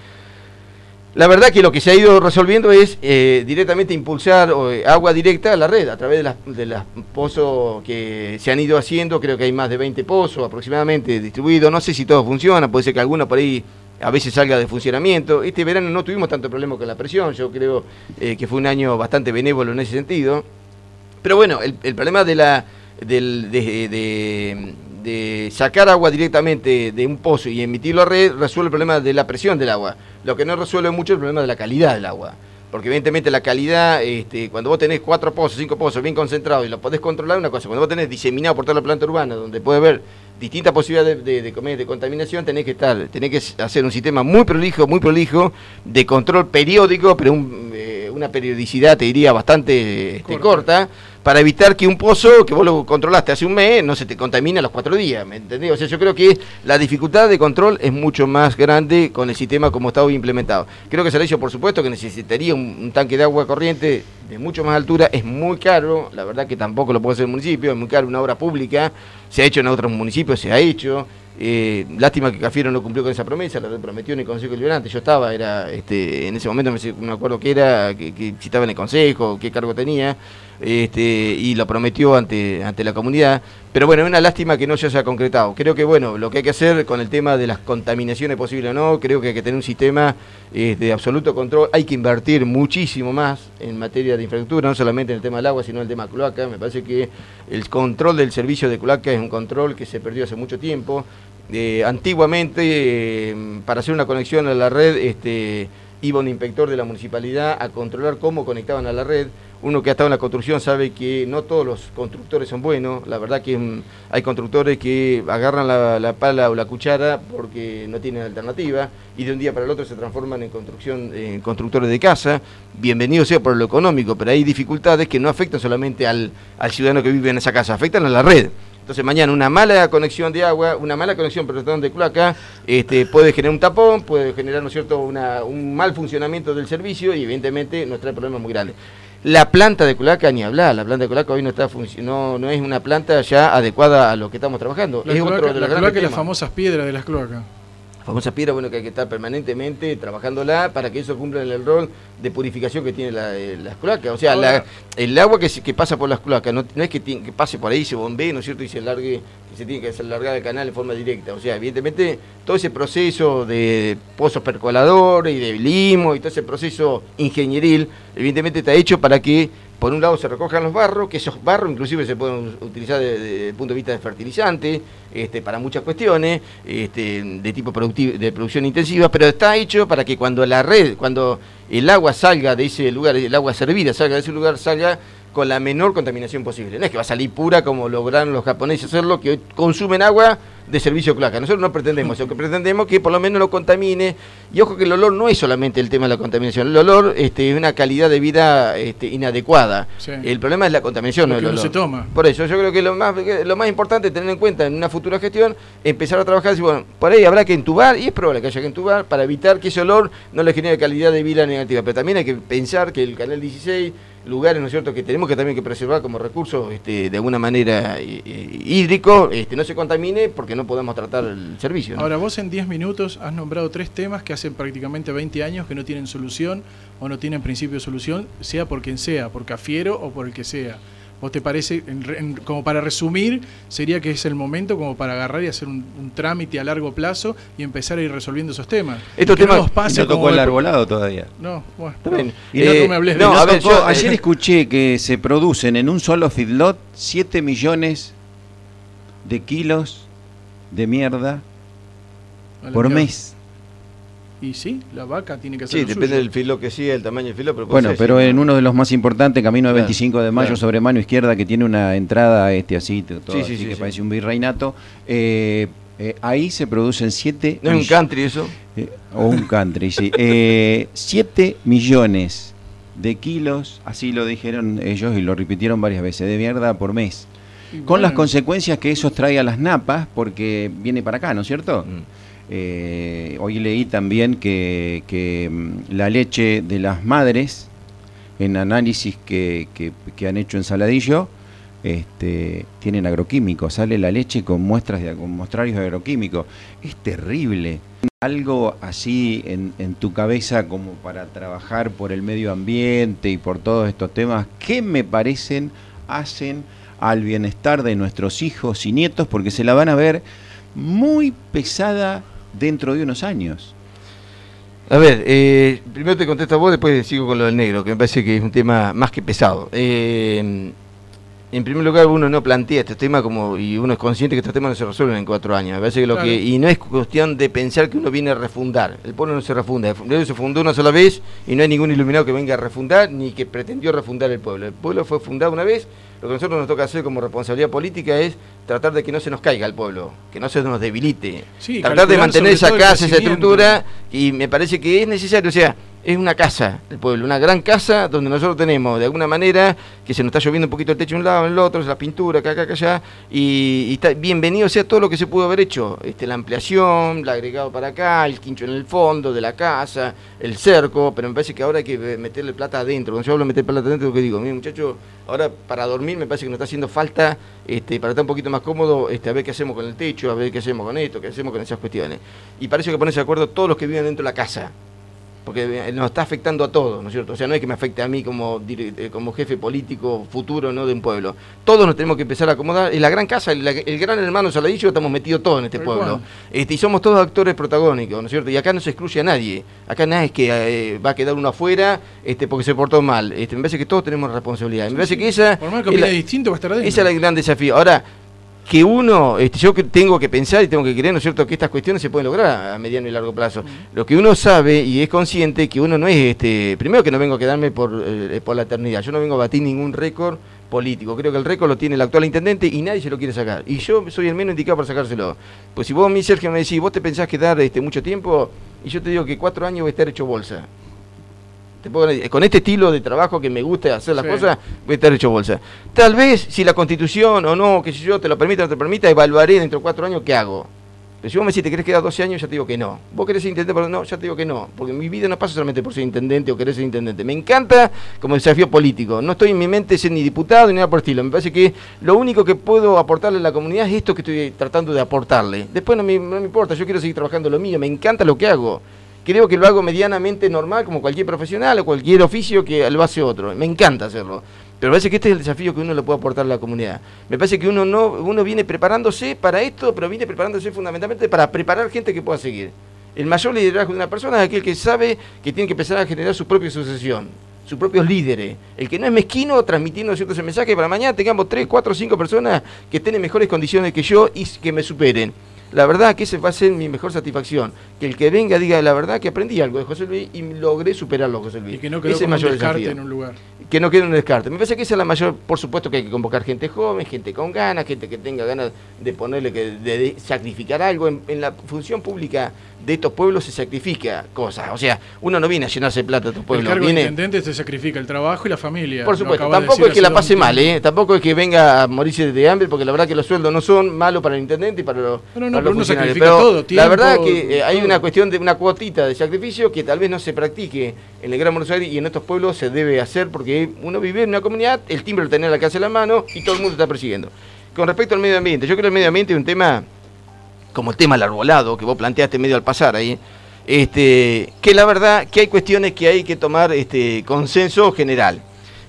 La verdad que lo que se ha ido resolviendo es eh, directamente impulsar eh, agua directa a la red a través de las, de las pozos que se han ido haciendo. Creo que hay más de veinte pozos aproximadamente distribuidos, no sé si todo funciona, puede ser que alguno por ahí a veces salga de funcionamiento. Este verano no tuvimos tanto problema con la presión, yo creo eh, que fue un año bastante benévolo en ese sentido. Pero bueno, el, el problema de la del, de, de, de sacar agua directamente de un pozo y emitirlo a red resuelve el problema de la presión del agua. Lo que no resuelve mucho es el problema de la calidad del agua. Porque evidentemente la calidad, este, cuando vos tenés cuatro pozos, cinco pozos bien concentrados y los podés controlar, una cosa. Cuando vos tenés diseminado por toda la planta urbana, donde puede haber distintas posibilidades de, de, de, de contaminación, tenés que estar, tenés que hacer un sistema muy prolijo, muy prolijo, de control periódico, pero un, eh, una periodicidad, te diría, bastante este, corta. corta, para evitar que un pozo que vos lo controlaste hace un mes no se te contamine a los cuatro días, ¿me entendés? O sea, yo creo que la dificultad de control es mucho más grande con el sistema como está hoy implementado. Creo que Saladillo, por supuesto, que necesitaría un, un tanque de agua corriente de mucho más altura, es muy caro, la verdad que tampoco lo puede hacer el municipio, es muy caro una obra pública, se ha hecho en otros municipios, se ha hecho. Eh, lástima que Cafiero no cumplió con esa promesa, la prometió en el Consejo Deliberante. Yo estaba, era este, en ese momento me, me acuerdo que era, que, que si estaba en el Consejo, qué cargo tenía, este, y lo prometió ante, ante la comunidad. Pero bueno, es una lástima que no se haya concretado. Creo que bueno, lo que hay que hacer con el tema de las contaminaciones posibles o no, creo que hay que tener un sistema eh, de absoluto control. Hay que invertir muchísimo más en materia de infraestructura, no solamente en el tema del agua, sino en el tema cloaca. Me parece que el control del servicio de cloaca es un control que se perdió hace mucho tiempo. Eh, antiguamente, eh, para hacer una conexión a la red, este, iba un inspector de la municipalidad a controlar cómo conectaban a la red. Uno que ha estado en la construcción sabe que no todos los constructores son buenos. La verdad que mm, hay constructores que agarran la, la pala o la cuchara porque no tienen alternativa y de un día para el otro se transforman en construcción, en constructores de casa. Bienvenido sea por lo económico, pero hay dificultades que no afectan solamente al, al ciudadano que vive en esa casa, afectan a la red. Entonces mañana una mala conexión de agua, una mala conexión perdón, de cloaca, este, puede generar un tapón, puede generar, ¿no es cierto?, una, un mal funcionamiento del servicio y evidentemente nos trae problemas muy grandes. La planta de cloaca, ni hablar, la planta de cloaca hoy no está no, no es una planta ya adecuada a lo que estamos trabajando. La es cloaca, otro de la los cloaca y las temas. famosas piedras de las cloacas. Famosa piedra, bueno, que hay que estar permanentemente trabajándola para que eso cumpla el rol de purificación que tiene la, eh, las cloacas. O sea, la, el agua que, se, que pasa por las cloacas, no, no es que, tiene, que pase por ahí, se bombee, ¿no es cierto?, y se largue, que se tiene que hacer largar el canal en forma directa. O sea, evidentemente, todo ese proceso de pozos percoladores y de limo y todo ese proceso ingenieril, evidentemente está hecho para que por un lado se recojan los barros, que esos barros inclusive se pueden utilizar desde el punto de vista de fertilizante, este, para muchas cuestiones, este, de tipo productivo, de producción intensiva, pero está hecho para que cuando la red, cuando el agua salga de ese lugar, el agua servida salga de ese lugar, salga con la menor contaminación posible. No es que va a salir pura como lograron los japoneses hacerlo, que hoy consumen agua de servicio cloaca. Nosotros no pretendemos eso, que pretendemos que por lo menos lo contamine. Y ojo que el olor no es solamente el tema de la contaminación, el olor este, es una calidad de vida este, inadecuada. Sí. El problema es la contaminación, no el olor. Se toma. Por eso yo creo que lo más, lo más importante es tener en cuenta en una futura gestión, empezar a trabajar, y bueno, por ahí habrá que entubar, y es probable que haya que entubar, para evitar que ese olor no le genere calidad de vida negativa. Pero también hay que pensar que el canal dieciséis, lugares, ¿no es cierto?, que tenemos que también que preservar como recurso este, de alguna manera eh, eh, hídrico, este, no se contamine porque no podemos tratar el servicio, ¿no? Ahora, vos en diez minutos has nombrado tres temas que hace prácticamente veinte años que no tienen solución o no tienen principio de solución, sea por quien sea, por Cafiero o por el que sea. ¿Vos te parece, en, en, como para resumir, sería que es el momento como para agarrar y hacer un, un trámite a largo plazo y empezar a ir resolviendo esos temas? Estos temas no, no tocó el arbolado todavía. No, bueno. No. Y no, eh, no me hables de no, eso. a ver, yo ayer escuché que se producen en un solo feedlot siete millones de kilos de mierda por mierda. mes. Y sí, la vaca tiene que hacer Sí, lo depende suyo. del filo que siga, el tamaño del filo. Pero bueno, pero en uno de los más importantes, camino de claro, veinticinco de mayo, claro, sobre mano izquierda, que tiene una entrada este así, todo sí, así sí, que sí, parece sí. un virreinato, eh, eh, ahí se producen siete... ¿No es un country eso? Eh, o un country, sí. Eh, siete millones de kilos, así lo dijeron ellos y lo repitieron varias veces, de mierda por mes. Y con bueno, las consecuencias que eso trae a las napas, porque viene para acá, ¿no es cierto? Mm. Eh, hoy leí también que, que la leche de las madres, en análisis que, que, que han hecho en Saladillo, este, tienen agroquímicos, sale la leche con muestras de, con mostrarios de agroquímicos. Es terrible. Algo así en, en tu cabeza como para trabajar por el medio ambiente y por todos estos temas, que me parecen hacen al bienestar de nuestros hijos y nietos, porque se la van a ver muy pesada dentro de unos años. A ver, eh, primero te contesto a vos, después sigo con lo del negro, que me parece que es un tema más que pesado. Eh, en primer lugar, uno no plantea este tema como, y uno es consciente que estos temas no se resuelven en cuatro años. Me parece que lo claro. que, y no es cuestión de pensar que uno viene a refundar. El pueblo no se refunda. El pueblo se fundó una sola vez y no hay ningún iluminado que venga a refundar ni que pretendió refundar el pueblo. El pueblo fue fundado una vez. Lo que a nosotros nos toca hacer como responsabilidad política es tratar de que no se nos caiga el pueblo, que no se nos debilite, sí, tratar de mantener esa casa, esa estructura, y me parece que es necesario, o sea, es una casa del pueblo, una gran casa donde nosotros tenemos de alguna manera que se nos está lloviendo un poquito el techo de un lado, en el otro, la pintura, acá, acá, acá, allá, y, y está bienvenido sea todo lo que se pudo haber hecho, este, la ampliación, el agregado para acá, el quincho en el fondo de la casa, el cerco, pero me parece que ahora hay que meterle plata adentro. Cuando yo hablo de meter plata adentro, lo que digo, mire muchacho, ahora para dormir me parece que nos está haciendo falta, este, para estar un poquito más cómodo, este, a ver qué hacemos con el techo, a ver qué hacemos con esto, qué hacemos con esas cuestiones. Y parece que ponerse de acuerdo todos los que viven dentro de la casa, porque nos está afectando a todos, ¿no es cierto? O sea, no es que me afecte a mí como, como jefe político futuro, ¿no?, de un pueblo. Todos nos tenemos que empezar a acomodar. En la gran casa, el, el gran hermano Saladillo, estamos metidos todos en este pueblo. Este, y somos todos actores protagónicos, ¿no es cierto? Y acá no se excluye a nadie. Acá nadie es que eh, va a quedar uno afuera este, porque se portó mal. Este, me parece que todos tenemos responsabilidad. Me parece que esa... Por más que opine distinto va a estar adentro. Ese es el gran desafío. Ahora, que uno, este, yo tengo que pensar y tengo que creer, ¿no es cierto?, que estas cuestiones se pueden lograr a mediano y largo plazo. Mm. Lo que uno sabe y es consciente que uno no es, este, primero que no vengo a quedarme por, eh, por la eternidad, yo no vengo a batir ningún récord político, creo que el récord lo tiene el actual intendente y nadie se lo quiere sacar, y yo soy el menos indicado para sacárselo. Pues si vos a mí, Sergio, me decís, vos te pensás quedar este, mucho tiempo, y yo te digo que cuatro años voy a estar hecho bolsa. Te puedo, con este estilo de trabajo que me gusta hacer las Sí. cosas, voy a estar hecho bolsa. Tal vez, si la Constitución o no, que si yo te lo permita o no te permita, evaluaré dentro de cuatro años qué hago. Pero si vos me decís, ¿te querés quedar doce años? Ya te digo que no. ¿Vos querés ser intendente? Pero no, ya te digo que no. Porque mi vida no pasa solamente por ser intendente o querer ser intendente. Me encanta como desafío político. No estoy en mi mente ser ni diputado ni nada por el estilo. Me parece que lo único que puedo aportarle a la comunidad es esto que estoy tratando de aportarle. Después no me, no me importa, yo quiero seguir trabajando lo mío. Me encanta lo que hago. Creo que lo hago medianamente normal como cualquier profesional o cualquier oficio que lo hace otro. Me encanta hacerlo. Pero me parece que este es el desafío que uno le puede aportar a la comunidad. Me parece que uno no uno viene preparándose para esto, pero viene preparándose fundamentalmente para preparar gente que pueda seguir. El mayor liderazgo de una persona es aquel que sabe que tiene que empezar a generar su propia sucesión, sus propios líderes. El que no es mezquino transmitiendo ciertos mensajes para mañana tengamos tres, cuatro, cinco personas que estén en mejores condiciones que yo y que me superen. La verdad que esa va a ser mi mejor satisfacción. Que el que venga diga la verdad que aprendí algo de José Luis y logré superarlo, José Luis. Y que no quedó Ese es como el un mayor descarte desafío. en un lugar. Que no quede un descarte. Me parece que esa es la mayor, por supuesto que hay que convocar gente joven, gente con ganas, gente que tenga ganas de ponerle, que de, de sacrificar algo. En, en la función pública de estos pueblos se sacrifica cosas. O sea, uno no viene a llenarse de plata a estos El pueblos. cargo Viene, de intendente se sacrifica el trabajo y la familia. por Lo supuesto, acabas de tampoco decir es que la hace pase dos mal, minutos. ¿eh? Tampoco es que venga a morirse de hambre, porque la verdad que los sueldos no son malos para el intendente y para los, No, no, no, para pero los uno funcionarios. sacrifica Pero todo, la tiempo, verdad que eh, hay todo. una cuestión de una cuotita de sacrificio que tal vez no se practique en el Gran Buenos Aires y en estos pueblos se debe hacer, porque uno vive en una comunidad, el timbre lo tiene al alcance de la mano y todo el mundo está persiguiendo. Con respecto al medio ambiente, yo creo que el medio ambiente es un tema, como el tema del arbolado, que vos planteaste medio al pasar ahí, este, que la verdad que hay cuestiones que hay que tomar este, consenso general.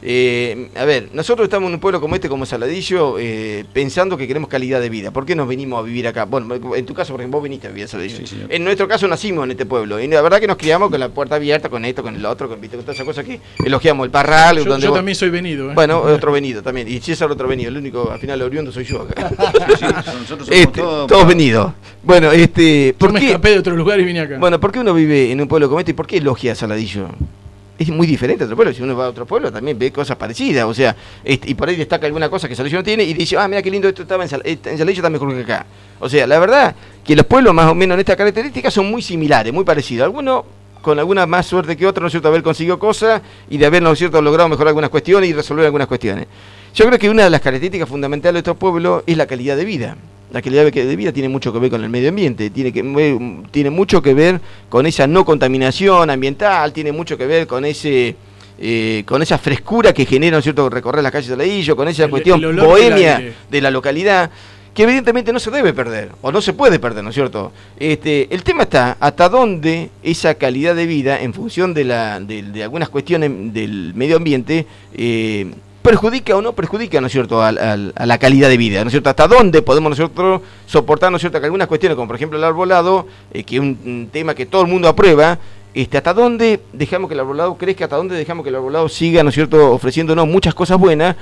Eh, a ver, nosotros estamos en un pueblo como este, como Saladillo, eh, pensando que queremos calidad de vida. ¿Por qué nos venimos a vivir acá? Bueno, en tu caso, por ejemplo, vos viniste a vivir a Saladillo. Sí, señor. En nuestro caso nacimos en este pueblo. Y la verdad que nos criamos con la puerta abierta, con esto, con el otro, con, ¿viste? Con todas esas cosas que elogiamos. El parral, Yo, donde yo vos- también soy venido. ¿eh? Bueno, otro venido también. Y César otro venido. El único, al final, oriundo soy yo acá. Sí, sí, nosotros somos Este, todos- todos venidos. Bueno, este, Yo ¿por me qué? escapé de otro lugar y vine acá. Bueno, ¿por qué uno vive en un pueblo como este y por qué elogia a Saladillo? Es muy diferente a otro pueblo. Si uno va a otro pueblo también ve cosas parecidas. O sea, este, y por ahí destaca alguna cosa que Saladillo no tiene y dice, ah, mira qué lindo esto estaba en, Sal en Saladillo, está mejor que acá. O sea, la verdad que los pueblos más o menos en estas características son muy similares, muy parecidos. Algunos con alguna más suerte que otros, ¿no es cierto?, haber conseguido cosas y de haber, ¿no es cierto?, logrado mejorar algunas cuestiones y resolver algunas cuestiones. Yo creo que una de las características fundamentales de estos pueblos es la calidad de vida. La calidad de vida tiene mucho que ver con el medio ambiente, tiene, que, tiene mucho que ver con esa no contaminación ambiental, tiene mucho que ver con ese eh, con esa frescura que genera, ¿no es cierto?, recorrer las calles de Saladillo, con esa El- cuestión el olor del bohemia aire. de la localidad, que evidentemente no se debe perder, o no se puede perder, ¿no es cierto? Este, el tema está hasta dónde esa calidad de vida, en función de, la, de, de algunas cuestiones del medio ambiente, eh, perjudica o no perjudica, ¿no es cierto?, al, al, a la calidad de vida, ¿no es cierto? Hasta dónde podemos nosotros soportar, ¿no es cierto?, que algunas cuestiones, como por ejemplo el arbolado, eh, que es un, un tema que todo el mundo aprueba, este, hasta dónde dejamos que el arbolado crezca, hasta dónde dejamos que el arbolado siga, ¿no es cierto?, ofreciéndonos muchas cosas buenas.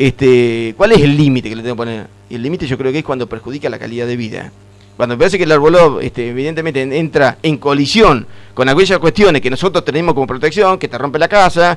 Este, ¿cuál es el límite que le tengo que poner? Y el límite yo creo que es cuando perjudica la calidad de vida. Cuando me parece que el arbolado, este, evidentemente entra en colisión con aquellas cuestiones que nosotros tenemos como protección, que te rompe la casa,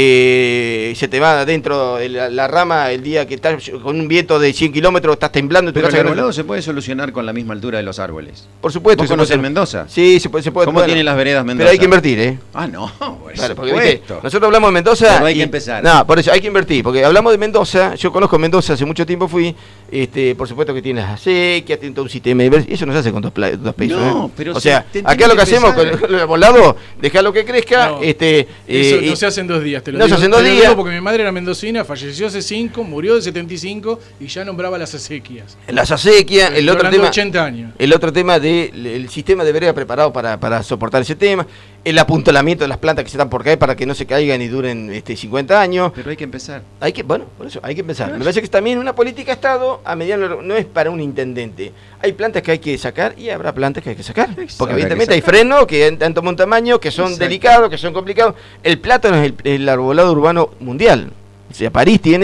que se te va adentro de la, la rama el día que estás con un viento de cien kilómetros, estás temblando en tu Pero el casa. arbolado se puede solucionar con la misma altura de los árboles. Por supuesto. ¿Vos que se puede conocés hacer. Mendoza? Sí, se puede. Se puede ¿Cómo bueno, tienen las veredas Mendoza? Pero hay que invertir, ¿eh? Ah, no, por Claro, porque, ¿viste? supuesto. Nosotros hablamos de Mendoza. Pero hay y- que empezar. No, por eso hay que invertir, porque hablamos de Mendoza. Yo conozco Mendoza, hace mucho tiempo fui. Este, por supuesto que tiene las acequias, tiene todo un sistema de ver- y eso no se hace con dos, pla- dos pesos. No, ¿eh? pero o si sea, te acá tiene lo que que hacemos con empezar. el arbolado, dejarlo que crezca. No, este, Eso eh, no y- se hace en dos días, te lo no se digo. hace en dos te lo días. digo porque mi madre era mendocina, falleció hace cinco, murió de setenta y cinco y ya nombraba las acequias. las acequias, el Estoy otro hablando de tema. ochenta años. El otro tema del el sistema de vereda preparado para, para soportar ese tema, el apuntalamiento de las plantas que se están por caer para que no se caigan y duren este, cincuenta años. Pero hay que empezar. Hay que, bueno, por eso hay que empezar. Me parece que también una política de Estado a mediano no es para un intendente. Hay plantas que hay que sacar y habrá plantas que hay que sacar. Exacto. Porque Habrá que evidentemente hay sacar. frenos que han, han tomado un tamaño, que son Exacto. delicados, que son complicados. El plátano es el, el arbolado urbano mundial. O sea, París tiene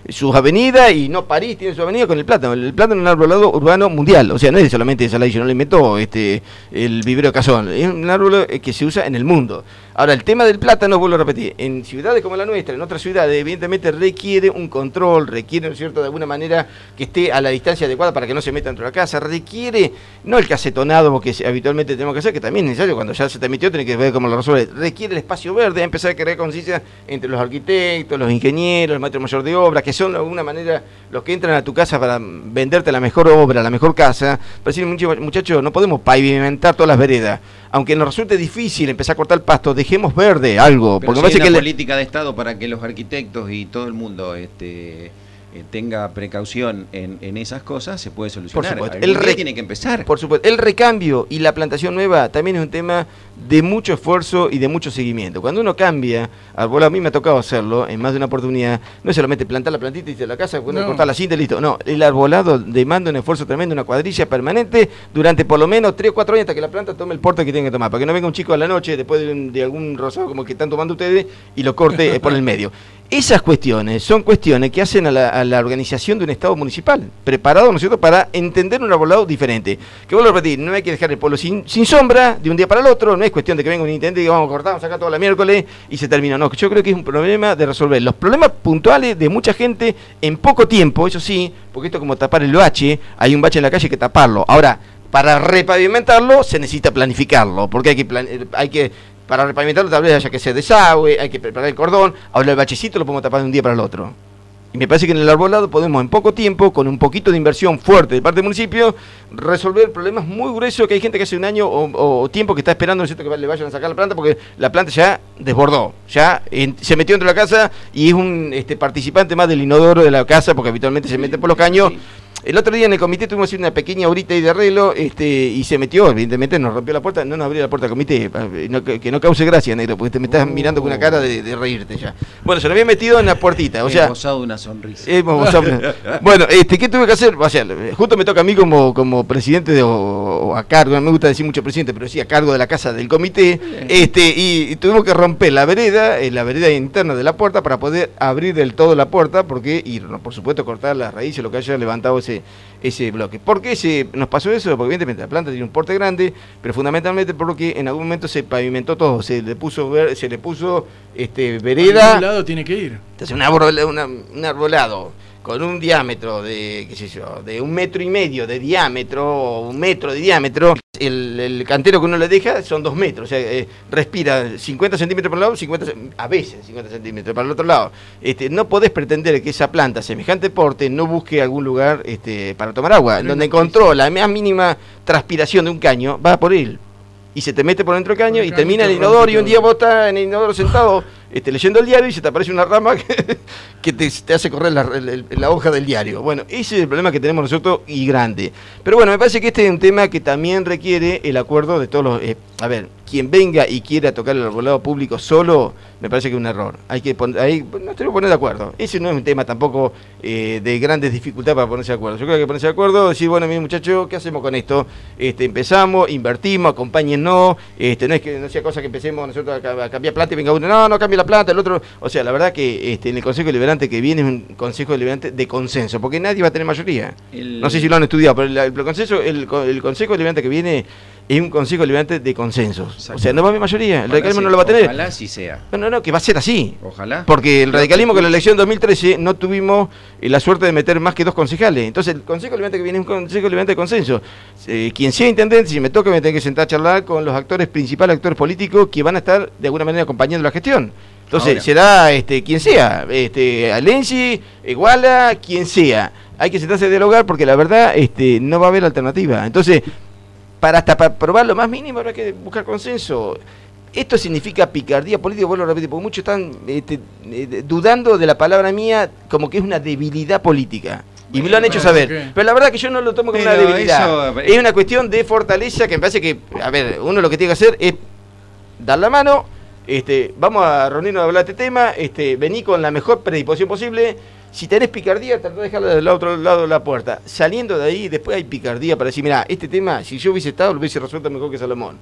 sus avenidas, y no París tiene su avenida con el plátano. El plátano es un arbolado urbano mundial, o sea, no es solamente de Saladillo, no lo inventó este, el vivero Cazón, es un árbol que se usa en el mundo. Ahora, el tema del plátano, vuelvo a repetir, en ciudades como la nuestra, en otras ciudades, evidentemente requiere un control, requiere, ¿no es cierto?, de alguna manera que esté a la distancia adecuada para que no se meta dentro de la casa, requiere, no el casetonado que habitualmente tenemos que hacer, que también es necesario, cuando ya se te emitió, tiene que ver cómo lo resuelve, requiere el espacio verde, empezar a crear conciencia entre los arquitectos, los ingenieros, el maestro mayor de obra, que son de alguna manera los que entran a tu casa para venderte la mejor obra, la mejor casa, para decir, muchachos, no podemos pavimentar todas las veredas, aunque nos resulte difícil empezar a cortar el pasto, dejemos verde algo. Pero porque si parece hay una que política le... de Estado para que los arquitectos y todo el mundo este, eh, tenga precaución en, en esas cosas, se puede solucionar. Por supuesto. El El re... tiene que empezar. Por supuesto. El recambio y la plantación nueva también es un tema de mucho esfuerzo y de mucho seguimiento. Cuando uno cambia, arbolado, a mí me ha tocado hacerlo en más de una oportunidad, no es solamente plantar la plantita y irse a la casa, no. cortar la cinta y listo. No, el arbolado demanda un esfuerzo tremendo, una cuadrilla permanente durante por lo menos tres o cuatro años hasta que la planta tome el porte que tiene que tomar. Para que no venga un chico a la noche después de, un, de algún rosado como que están tomando ustedes y lo corte por el medio. Esas cuestiones son cuestiones que hacen a la, a la organización de un Estado municipal, preparado, ¿no es cierto?, para entender un arbolado diferente. Que vuelvo a repetir, no hay que dejar el pueblo sin, sin sombra de un día para el otro, no es cuestión de que venga un intendente y diga vamos a cortar, vamos a sacar toda la miércoles y se termina. No, yo creo que es un problema de resolver los problemas puntuales de mucha gente en poco tiempo, eso sí, porque esto es como tapar el bache, hay un bache en la calle, hay que taparlo. Ahora, para repavimentarlo se necesita planificarlo, porque hay que... Plan, hay que para repavimentarlo tal vez haya que hacer desagüe, hay que preparar el cordón, ahora el bachecito lo podemos tapar de un día para el otro. Y me parece que en el arbolado podemos en poco tiempo, con un poquito de inversión fuerte de parte del municipio, resolver problemas muy gruesos que hay gente que hace un año o, o tiempo que está esperando, ¿no es cierto?, que le vayan a sacar la planta porque la planta ya desbordó, ya en, se metió dentro de la casa y es un este, participante más del inodoro de la casa porque habitualmente se mete por los caños. El otro día en el comité tuvimos una pequeña horita ahí de arreglo este, y se metió, evidentemente nos rompió la puerta, no nos abrió la puerta del comité, no, que, que no cause gracia, negro, porque te me estás mirando con una cara de, de reírte ya. Bueno, se lo había metido en la puertita, o sea... Hemos gozado una sonrisa. Hemos gozado una... Bueno, este, ¿qué tuve que hacer? O sea, justo me toca a mí como, como presidente de, o, o a cargo, no me gusta decir mucho presidente, pero sí a cargo de la casa del comité, este, y, y tuvimos que romper la vereda, eh, la vereda interna de la puerta para poder abrir del todo la puerta, porque, y por supuesto cortar las raíces, lo que haya levantado ese ese bloque. ¿Por qué se nos pasó eso? Porque evidentemente la planta tiene un porte grande, pero fundamentalmente porque en algún momento se pavimentó todo, se le puso ver, se le puso este vereda. ¿A algún lado tiene que ir? Entonces un arbolado, una, un arbolado con un diámetro de, qué sé yo, de un metro y medio de diámetro, o un metro de diámetro, el, el cantero que uno le deja son dos metros, o sea, eh, respira cincuenta centímetros por un lado, cincuenta, a veces cincuenta centímetros para el otro lado. Este, no podés pretender que esa planta, semejante porte, no busque algún lugar este, para tomar agua. En donde encontró la más mínima transpiración de un caño, va por él. Y se te mete por dentro del caño y termina en el inodoro, y un día vos estás en el inodoro sentado este, leyendo el diario y se te aparece una rama que, que te, te hace correr la, la, la hoja del diario. Bueno, ese es el problema que tenemos nosotros y grande. Pero bueno, me parece que este es un tema que también requiere el acuerdo de todos los... Eh, a ver, quien venga y quiera tocar el arbolado público solo, me parece que es un error. Hay que poner, ahí, nos tenemos que poner de acuerdo. Ese no es un tema tampoco eh, de grandes dificultades para ponerse de acuerdo. Yo creo que hay que ponerse de acuerdo, decir, bueno, mi muchacho, ¿qué hacemos con esto? Este, empezamos, invertimos, acompáñennos, este, no es que no sea cosa que empecemos nosotros a, a cambiar plata y venga uno, no, no cambie la plata, el otro, o sea, la verdad que este, en el Consejo Deliberante que viene es un Consejo Deliberante de consenso, porque nadie va a tener mayoría. El... No sé si lo han estudiado, pero el, el, consenso, el, el Consejo Deliberante que viene es un Consejo Deliberante de consensos. O sea, no va a haber mayoría, el radicalismo no lo va a tener. Ojalá sí sea. No, no, no, que va a ser así. Ojalá. Porque el radicalismo con la elección dos mil trece no tuvimos eh, la suerte de meter más que dos concejales. Entonces, el Consejo Deliberante que viene es un Consejo Deliberante de consenso. Eh, quien sea intendente, si me toca, me tengo que sentar a charlar con los actores principales, actores políticos, que van a estar de alguna manera acompañando la gestión. Entonces, ahora será este quien sea, este Alensi, Iguala, quien sea. Hay que sentarse a dialogar porque la verdad este no va a haber alternativa. Entonces, para hasta para probar lo más mínimo habrá que buscar consenso. Esto significa picardía política, vuelvo a repetir, porque muchos están este, eh, dudando de la palabra mía como que es una debilidad política. Y me lo han hecho saber. Okay. Pero la verdad que yo no lo tomo como Pero una debilidad. Eso... Es una cuestión de fortaleza que me parece que, a ver, uno lo que tiene que hacer es dar la mano, este, vamos a reunirnos a hablar de este tema, este, vení con la mejor predisposición posible. Si tenés picardía, tratá de dejarla del otro lado de la puerta. Saliendo de ahí, después hay picardía para decir, mirá, este tema, si yo hubiese estado, lo hubiese resuelto mejor que Salomón.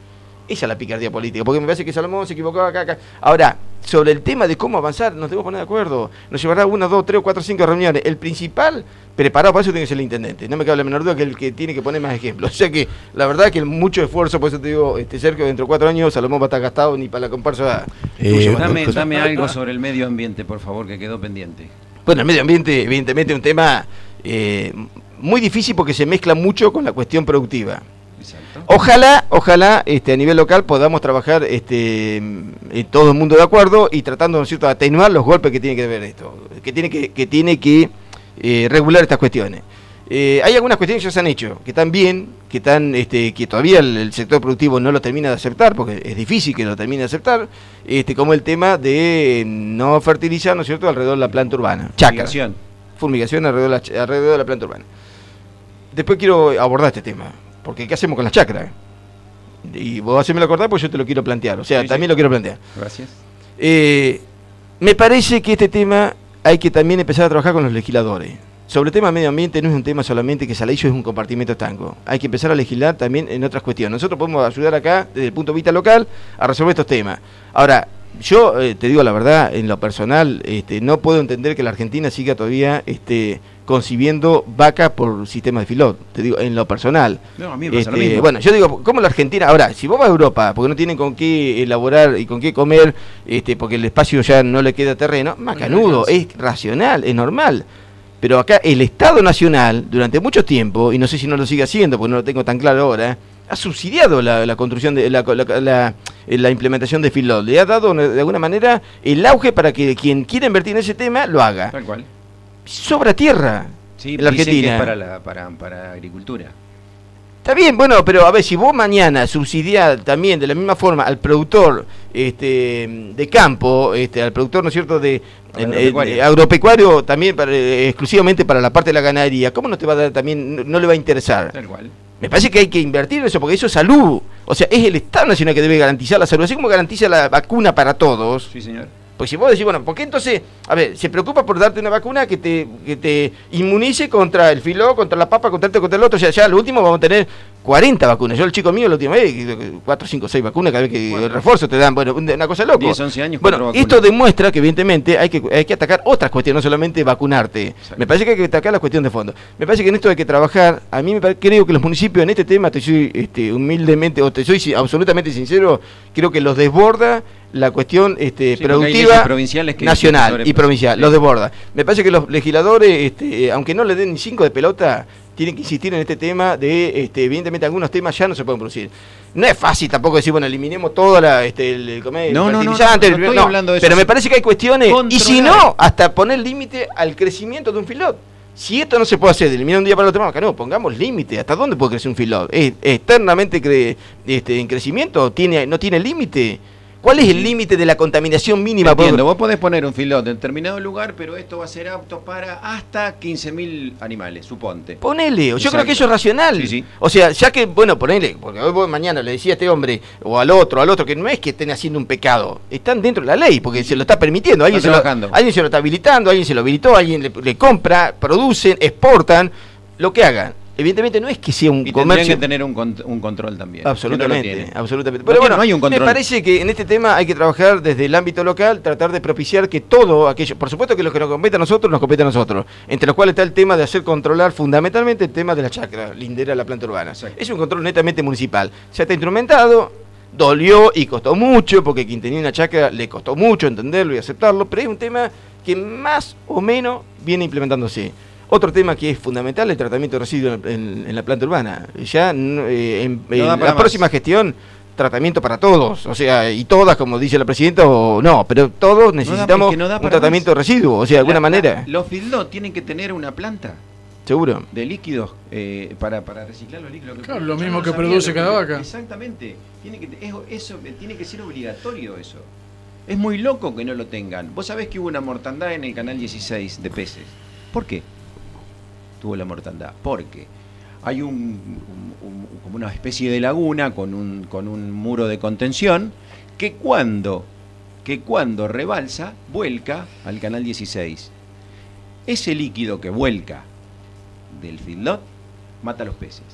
Esa es la picardía política, porque me parece que Salomón se equivocaba acá, acá. Ahora, sobre el tema de cómo avanzar, nos debemos poner de acuerdo. Nos llevará una, dos, tres, cuatro, cinco reuniones. El principal, preparado para eso, tiene que ser el intendente. No me cabe la menor duda que el que tiene que poner más ejemplos. O sea que, la verdad que mucho esfuerzo, por eso te digo, este, Sergio, dentro de cuatro años, Salomón va a estar gastado ni para la comparsa. Eh, dame, dame algo sobre el medio ambiente, por favor, que quedó pendiente. Bueno, el medio ambiente, evidentemente, es un tema eh, muy difícil porque se mezcla mucho con la cuestión productiva. Exacto. Ojalá, ojalá este, a nivel local podamos trabajar este, en todo el mundo de acuerdo y tratando, ¿no es cierto?, de atenuar los golpes que tiene que ver esto, que tiene que, que, tiene que eh, regular estas cuestiones. Eh, hay algunas cuestiones que ya se han hecho, que están bien, que están, este, que todavía el, el sector productivo no lo termina de aceptar, porque es difícil que lo termine de aceptar, este, como el tema de no fertilizar, ¿no es cierto?, alrededor de la planta urbana. Chácara. Fumigación. Fumigación alrededor de, la, alrededor de la planta urbana. Después quiero abordar este tema. Porque ¿qué hacemos con las chacras? Y vos hacémelo acordar porque yo te lo quiero plantear. O sea, sí, también sí. lo quiero plantear. Gracias. Eh, me parece que este tema hay que también empezar a trabajar con los legisladores. Sobre el tema medio ambiente no es un tema solamente que Saladillo es un compartimento estanco. Hay que empezar a legislar también en otras cuestiones. Nosotros podemos ayudar acá, desde el punto de vista local, a resolver estos temas. Ahora, yo eh, te digo la verdad, en lo personal, este, no puedo entender que la Argentina siga todavía este, concibiendo vaca por sistema de filot. Te digo, en lo personal. No, a mí me pasa este, lo mismo. Bueno, yo digo, ¿cómo la Argentina? Ahora, si vos vas a Europa, porque no tienen con qué elaborar y con qué comer, este, porque el espacio ya no le queda terreno, macanudo, es racional, es normal. Pero acá el Estado Nacional, durante mucho tiempo, y no sé si no lo sigue haciendo, porque no lo tengo tan claro ahora, ha subsidiado la, la construcción de la, la, la, la implementación de feedlot. Le ha dado de alguna manera el auge para que quien quiera invertir en ese tema lo haga. Tal cual. Sobra tierra sí, en la Argentina. Que es para la para, para agricultura. Está bien, bueno, pero a ver, si vos mañana subsidiás también de la misma forma al productor este, de campo, este, al productor, ¿no es cierto?, de agropecuario, eh, agropecuario también para, eh, exclusivamente para la parte de la ganadería, ¿cómo no te va a dar también, no, no le va a interesar? Tal cual. Me parece que hay que invertir en eso, porque eso es salud. O sea, es el Estado Nacional que debe garantizar la salud, así como garantiza la vacuna para todos. Sí, señor. Porque si vos decís, bueno, ¿por qué entonces, a ver, se preocupa por darte una vacuna que te, que te inmunice contra el filó, contra la papa, contra este, contra el otro? O sea, ya lo último vamos a tener cuarenta vacunas. Yo, el chico mío, la última vez, cuatro, cinco, seis vacunas, cada vez que bueno, el refuerzo te dan, bueno, una cosa loca. diez, once años, bueno, esto demuestra que evidentemente hay que, hay que atacar otras cuestiones, no solamente vacunarte. Exacto. Me parece que hay que atacar la cuestión de fondo. Me parece que en esto hay que trabajar. A mí me parece, creo que los municipios en este tema, te soy este, humildemente, o te soy absolutamente sincero, creo que los desborda la cuestión este, sí, productiva provinciales que nacional y provincial, sí. Los desborda. Me parece que los legisladores, este, aunque no le den ni cinco de pelota, tienen que insistir en este tema de, este, evidentemente algunos temas ya no se pueden producir. No es fácil tampoco decir, bueno, eliminemos toda la, este, el, el, el no, fertilizante, no, no, no, no, no hablando de eso. Pero me parece que hay cuestiones, controlar. Y si no, hasta poner límite al crecimiento de un filot. Si esto no se puede hacer, de eliminar un día para el otro, no, pongamos límite. ¿Hasta dónde puede crecer un filot? ¿Es eternamente cre, este, en crecimiento? ¿Tiene, no tiene límite? ¿Cuál es el límite de la contaminación mínima? Entiendo, vos podés poner un filot en determinado lugar, pero esto va a ser apto para hasta quince mil animales, suponte. Ponele, yo Exacto. creo que eso es racional. Sí, sí. O sea, ya que, bueno, ponele, porque hoy vos mañana le decía a este hombre, o al otro, al otro, que no es que estén haciendo un pecado, están dentro de la ley, porque se lo está permitiendo. Alguien, se lo, alguien se lo está habilitando, alguien se lo habilitó, alguien le, le compra, producen, exportan, lo que hagan. Evidentemente no es que sea un y comercio. Tendrían que tener un, cont un control también. Absolutamente, no absolutamente. Pero no, bueno, no hay un control. Me parece que en este tema hay que trabajar desde el ámbito local, tratar de propiciar que todo aquello, por supuesto que lo que nos compete a nosotros, nos compete a nosotros, entre los cuales está el tema de hacer controlar fundamentalmente el tema de la chacra, lindera, la planta urbana. Exacto. Es un control netamente municipal. Se está instrumentado, dolió y costó mucho, porque quien tenía una chacra le costó mucho entenderlo y aceptarlo, pero es un tema que más o menos viene implementándose. Otro tema que es fundamental, el tratamiento de residuos en, en, en la planta urbana. Ya eh, en, no en la más. próxima gestión, tratamiento para todos, o sea, y todas, como dice la presidenta, o no, pero todos necesitamos no da, no un tratamiento más. de residuos, o sea, de alguna la, manera. La, los feedlot tienen que tener una planta. Seguro. De líquidos eh, para, para reciclar los líquidos. Claro, lo mismo que produce cada vaca. Exactamente. Tiene que, eso, eso tiene que ser obligatorio eso. Es muy loco que no lo tengan. Vos sabés que hubo una mortandad en el canal dieciséis de peces. ¿Por qué tuvo la mortandad? Porque hay un, un, un, como una especie de laguna con un, con un muro de contención que cuando, que cuando rebalsa, vuelca al canal dieciséis. Ese líquido que vuelca del feedlot mata a los peces.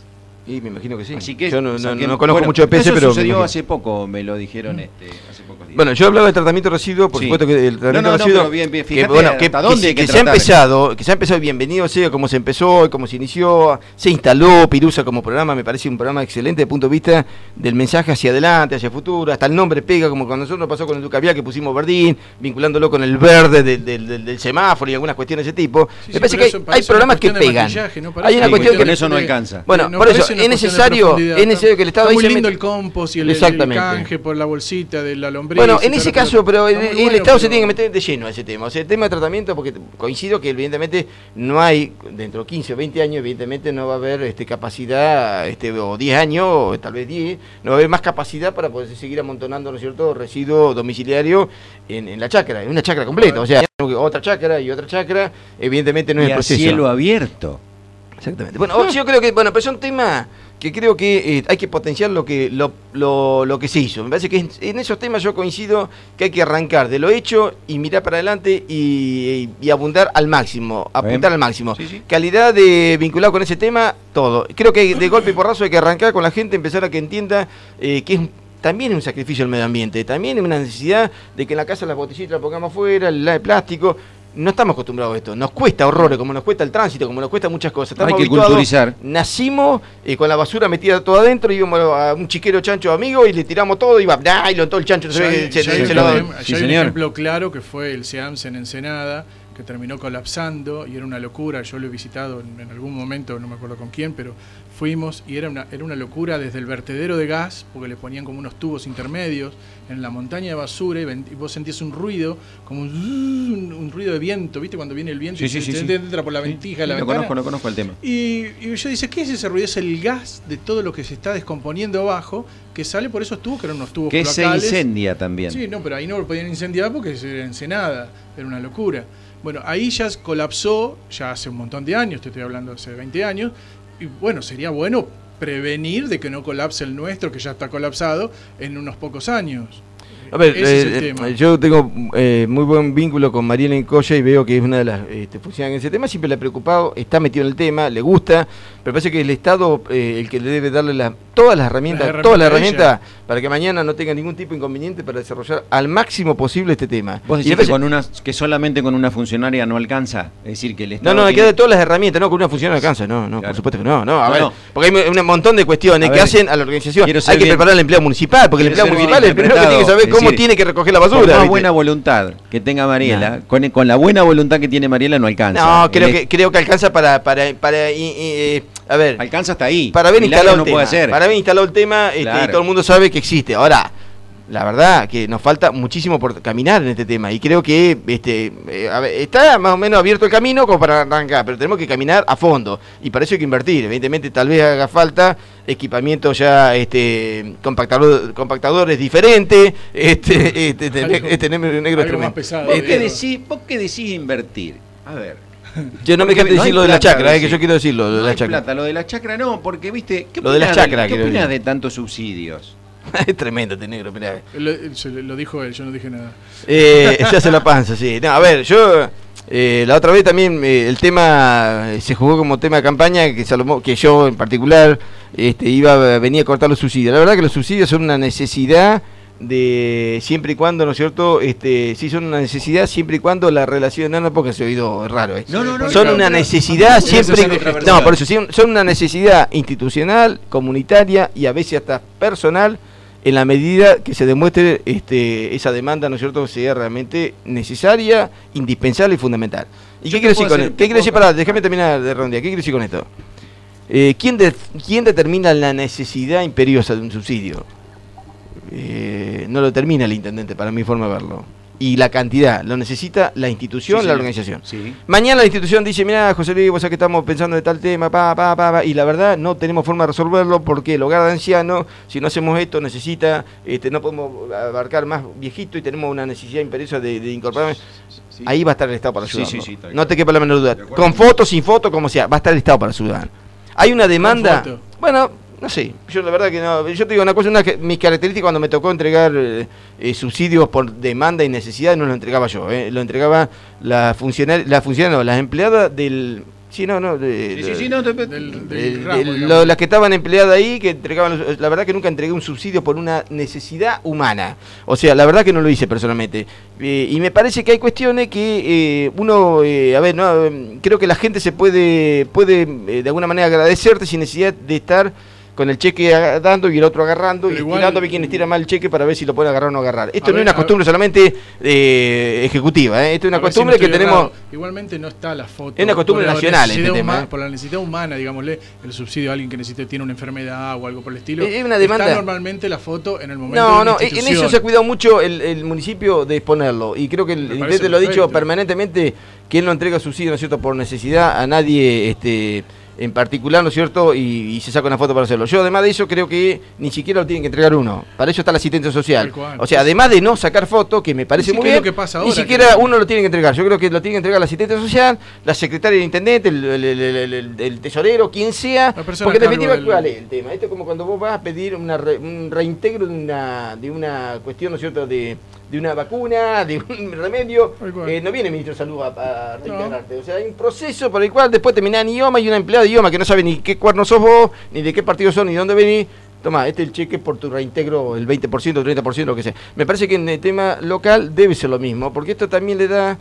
Y me imagino que sí. Así que, yo no, no, saquemos, no conozco bueno, mucho de P C, eso pero... sucedió hace poco, me lo dijeron este, hace pocos días. Bueno, yo hablaba del tratamiento de residuos, por sí. supuesto que el tratamiento no, no, de residuos... No, bien, bien, que, fíjate bueno, que, hasta dónde que, hay que, que se ha tratar. empezado, que se ha empezado, bienvenido sea como se empezó, como se inició, se instaló Pirusa como programa, me parece un programa excelente desde el punto de vista del mensaje hacia adelante, hacia futuro, hasta el nombre pega, como cuando nosotros nos pasó con el Ducavial que pusimos Verdín, vinculándolo con el verde del, del, del, del semáforo y algunas cuestiones de ese tipo. Sí, me sí, parece que hay, hay una programas que cuestión de pegan. maquillaje, ¿no? Hay una Sí, cuestión con que eso no alcanza. Bueno, no por eso parece una es cuestión de necesario, profundidad. es necesario que el Estado Está muy ahí se lindo meta- el compost y el, el, Exactamente. el canje por la bolsita de la lombriz. Bueno, y en toda ese la caso, pelota. pero el, Está muy el bueno, Estado se pero- tiene que meter de lleno a ese tema. O sea, el tema de tratamiento, porque coincido que evidentemente no hay, dentro de quince o veinte años, evidentemente no va a haber este, capacidad, este, o diez años, o tal vez diez, no va a haber más capacidad para poder seguir amontonando, ¿no es cierto?, residuos domiciliarios en, en la chacra, en una chacra completa. O sea, otra chacra y otra chacra, evidentemente no es Y el a proceso. cielo abierto. Exactamente. Bueno, yo creo que, bueno, pero son temas que creo que eh, hay que potenciar lo que lo, lo, lo que se hizo. Me parece que en, en esos temas yo coincido que hay que arrancar de lo hecho y mirar para adelante y, y, y abundar al máximo, apuntar Bien. al máximo. Sí, sí. Calidad de vinculado con ese tema, todo. Creo que de golpe y porrazo hay que arrancar con la gente, empezar a que entienda eh, que es también es un sacrificio del medio ambiente, también es una necesidad de que en la casa las botellitas las pongamos afuera, el de plástico. No estamos acostumbrados a esto, nos cuesta horrores, como nos cuesta el tránsito, como nos cuesta muchas cosas. Estamos Hay que habituados, culturizar. Nacimos eh, con la basura metida todo adentro, íbamos a un chiquero chancho amigo y le tiramos todo y va, ¡ah! Y lo todo el chancho Ya se, hay, se, ya se- hay se un lo- ejem- Sí, ya hay un señor. ejemplo claro que fue el SEAMS en Ensenada, que terminó colapsando y era una locura. Yo lo he visitado en, en algún momento, no me acuerdo con quién, pero fuimos y era una, era una locura desde el vertedero de gas, porque le ponían como unos tubos intermedios en la montaña de basura y, ven- y vos sentías un ruido, como un, un, un ruido de viento, ¿viste? Cuando viene el viento Sí, y sí, se, sí, se sí. entra por la ventija de la Lo ventana. conozco, lo conozco el tema. Y, y yo dice, ¿qué es ese ruido? Es el gas de todo lo que se está descomponiendo abajo, que sale por esos tubos, que eran unos tubos Que se cloacales. incendia también. Sí, no, pero ahí no lo podían incendiar porque era Ensenada, era una locura. Bueno, ahí ya colapsó, ya hace un montón de años, te estoy hablando hace veinte años, y bueno, sería bueno prevenir de que no colapse el nuestro, que ya está colapsado, en unos pocos años. A ver, Ese es el eh, tema. eh, yo tengo eh, muy buen vínculo con Mariela Encoya y veo que es una de las este, funcionarias en ese tema, siempre le ha preocupado, está metido en el tema, le gusta, pero parece que es el Estado eh, el que le debe darle las, todas las herramientas, Las todas las herramientas a herramientas para que mañana no tenga ningún tipo de inconveniente para desarrollar al máximo posible este tema. Vos Y decís me que, parece- con una, que solamente con una funcionaria no alcanza. Es decir, que el No, Estado. no, hay que tiene- dar todas las herramientas, no, con una función no alcanza, no, no, Claro. por supuesto que no, no, a No, ver, no. porque hay un montón de cuestiones A que ver, hacen a la organización. quiero Hay ser que bien- preparar el empleado municipal, porque el quiero empleado ser bien municipal es el primero que tiene que saber interpretado, cómo es decir, tiene que recoger la Por basura. más ¿viste? buena voluntad que tenga Mariela, No. con, con la buena voluntad que tiene Mariela no alcanza. No, creo El- que creo que alcanza para para para y- y, eh, a ver, Alcanza hasta ahí. para haber Milagro instalado no el tema. puede hacer. Para haber instalado el tema, este, Claro. y todo el mundo sabe que existe. Ahora, la verdad que nos falta muchísimo por caminar en este tema y creo que este eh, a ver, está más o menos abierto el camino como para arrancar, pero tenemos que caminar a fondo y para eso hay que invertir. Evidentemente tal vez haga falta equipamiento ya este compactador, compactadores diferentes, este este, este, Algo- este negro es algo tremendo. más pesado. ¿Vos Este, qué decís, vos qué decís invertir? A ver. yo no me Porque canté de no hay decir lo de la plata, chacra, eh, que decís. yo quiero decirlo, lo de No la hay chacra. plata, lo de la chacra no, porque viste, ¿qué Lo de la opinás chacra, ¿qué quiero opinás decir. de tantos subsidios? Es tremendo este negro, mirá. Lo, se- lo dijo él, yo no dije nada. Eh, se hace la panza, sí. No, a ver, yo eh, la otra vez también eh, el tema eh, se jugó como tema de campaña que Salomón, que yo en particular este, iba venía a cortar los subsidios. La verdad que los subsidios son una necesidad de siempre y cuando, ¿no es cierto? Este, sí son una necesidad siempre y cuando la relación, no, no porque se ha oído raro, eh. No, no, no. son no, una no, necesidad no, siempre no, no, no, no, por eso sí, son una necesidad institucional, comunitaria y a veces hasta personal en la medida que se demuestre este, esa demanda, ¿no es cierto?, sea realmente necesaria, indispensable y fundamental. ¿Y Yo qué te quiero decir puedo con hacer- esto? ¿Qué quiero decir? puedo- Pará, déjame terminar de redondear. ¿Qué quiero decir con esto? Eh, ¿quién, de- ¿Quién determina la necesidad imperiosa de un subsidio? Eh, no lo determina el intendente, para mi forma de verlo. Y la cantidad, lo necesita la institución, Sí, la señor. organización. Sí. Mañana la institución dice, mira, José Luis, vos sabés que estamos pensando de tal tema, pa, pa, pa, pa, y la verdad no tenemos forma de resolverlo porque el hogar de ancianos, si no hacemos esto, necesita, este, no podemos abarcar más viejito y tenemos una necesidad imperiosa de, de incorporar. Sí. Ahí va a estar el Estado para Sí, ayudar. sí, sí, tal no cual. te quepa la menor duda. De acuerdo. Con foto, sin foto, como sea, va a estar el Estado para ayudar. Hay una demanda. foto. Bueno, no sé, yo la verdad que no. Yo te digo una cosa, una que, mis características cuando me tocó entregar eh, eh, subsidios por demanda y necesidad, no lo entregaba yo, eh, lo entregaba la funcionaria, la funcionaria, no, las empleadas del Sí, no, no. De, Sí, sí, sí, no, te- Del, del de- ramo, de digamos. lo- las que estaban empleadas ahí, que entregaban, los- la verdad que nunca entregué un subsidio por una necesidad humana. O sea, la verdad que no lo hice personalmente. Eh, y me parece que hay cuestiones que eh, uno, eh, a ver, no, eh, creo que la gente se puede, puede eh, de alguna manera agradecerte sin necesidad de estar con el cheque aga- dando y el otro agarrando Pero y igual- tirando a ver quién estira mal el cheque para ver si lo puede agarrar o no agarrar. Esto A no ver, es una a- costumbre solamente eh, ejecutiva, ¿eh? Esto es una A ver si costumbre no que estoy tenemos... errado. Igualmente no está la foto. Es una costumbre por la nacional necesidad este tema, huma- ¿eh? Por la necesidad humana, digámosle, el subsidio a alguien que necesite, tiene una enfermedad o algo por el estilo. Es una demanda. Está normalmente la foto en el momento No, de no, una en institución. eso se ha cuidado mucho el, el municipio de exponerlo. Y creo que el Me intendente parece lo ha dicho perfecto. permanentemente, que él no entrega subsidio, ¿no es cierto?, por necesidad a nadie este, en particular, ¿no es cierto?, y, y se saca una foto para hacerlo. Yo, además de eso, creo que ni siquiera lo tienen que entregar uno. Para eso está la asistencia social. Tal cual. O sea, además de no sacar foto, que me parece Sí, muy que es bien, lo que pasa ni ahora, siquiera que- uno lo tiene que entregar. Yo creo que lo tiene que entregar la asistencia social, la secretaria del intendente, el, el- el- el- el- el tesorero, quien sea. La persona Porque en a cargo definitiva, del- ¿cuál es el tema? Esto es como cuando vos vas a pedir una re- un reintegro de una, de una cuestión, ¿no es cierto?, de, de una vacuna, de un remedio. Tal cual. Eh, no viene el ministro de Salud a, a reintegrarte. O sea, hay un proceso por el cual después termina en idioma y una empleada de idioma que no sabe ni qué cuerno sos vos, ni de qué partido sos, ni de dónde venís. Toma, este es el cheque por tu reintegro, el veinte por ciento, treinta por ciento, lo que sea. Me parece que en el tema local debe ser lo mismo, porque esto también le da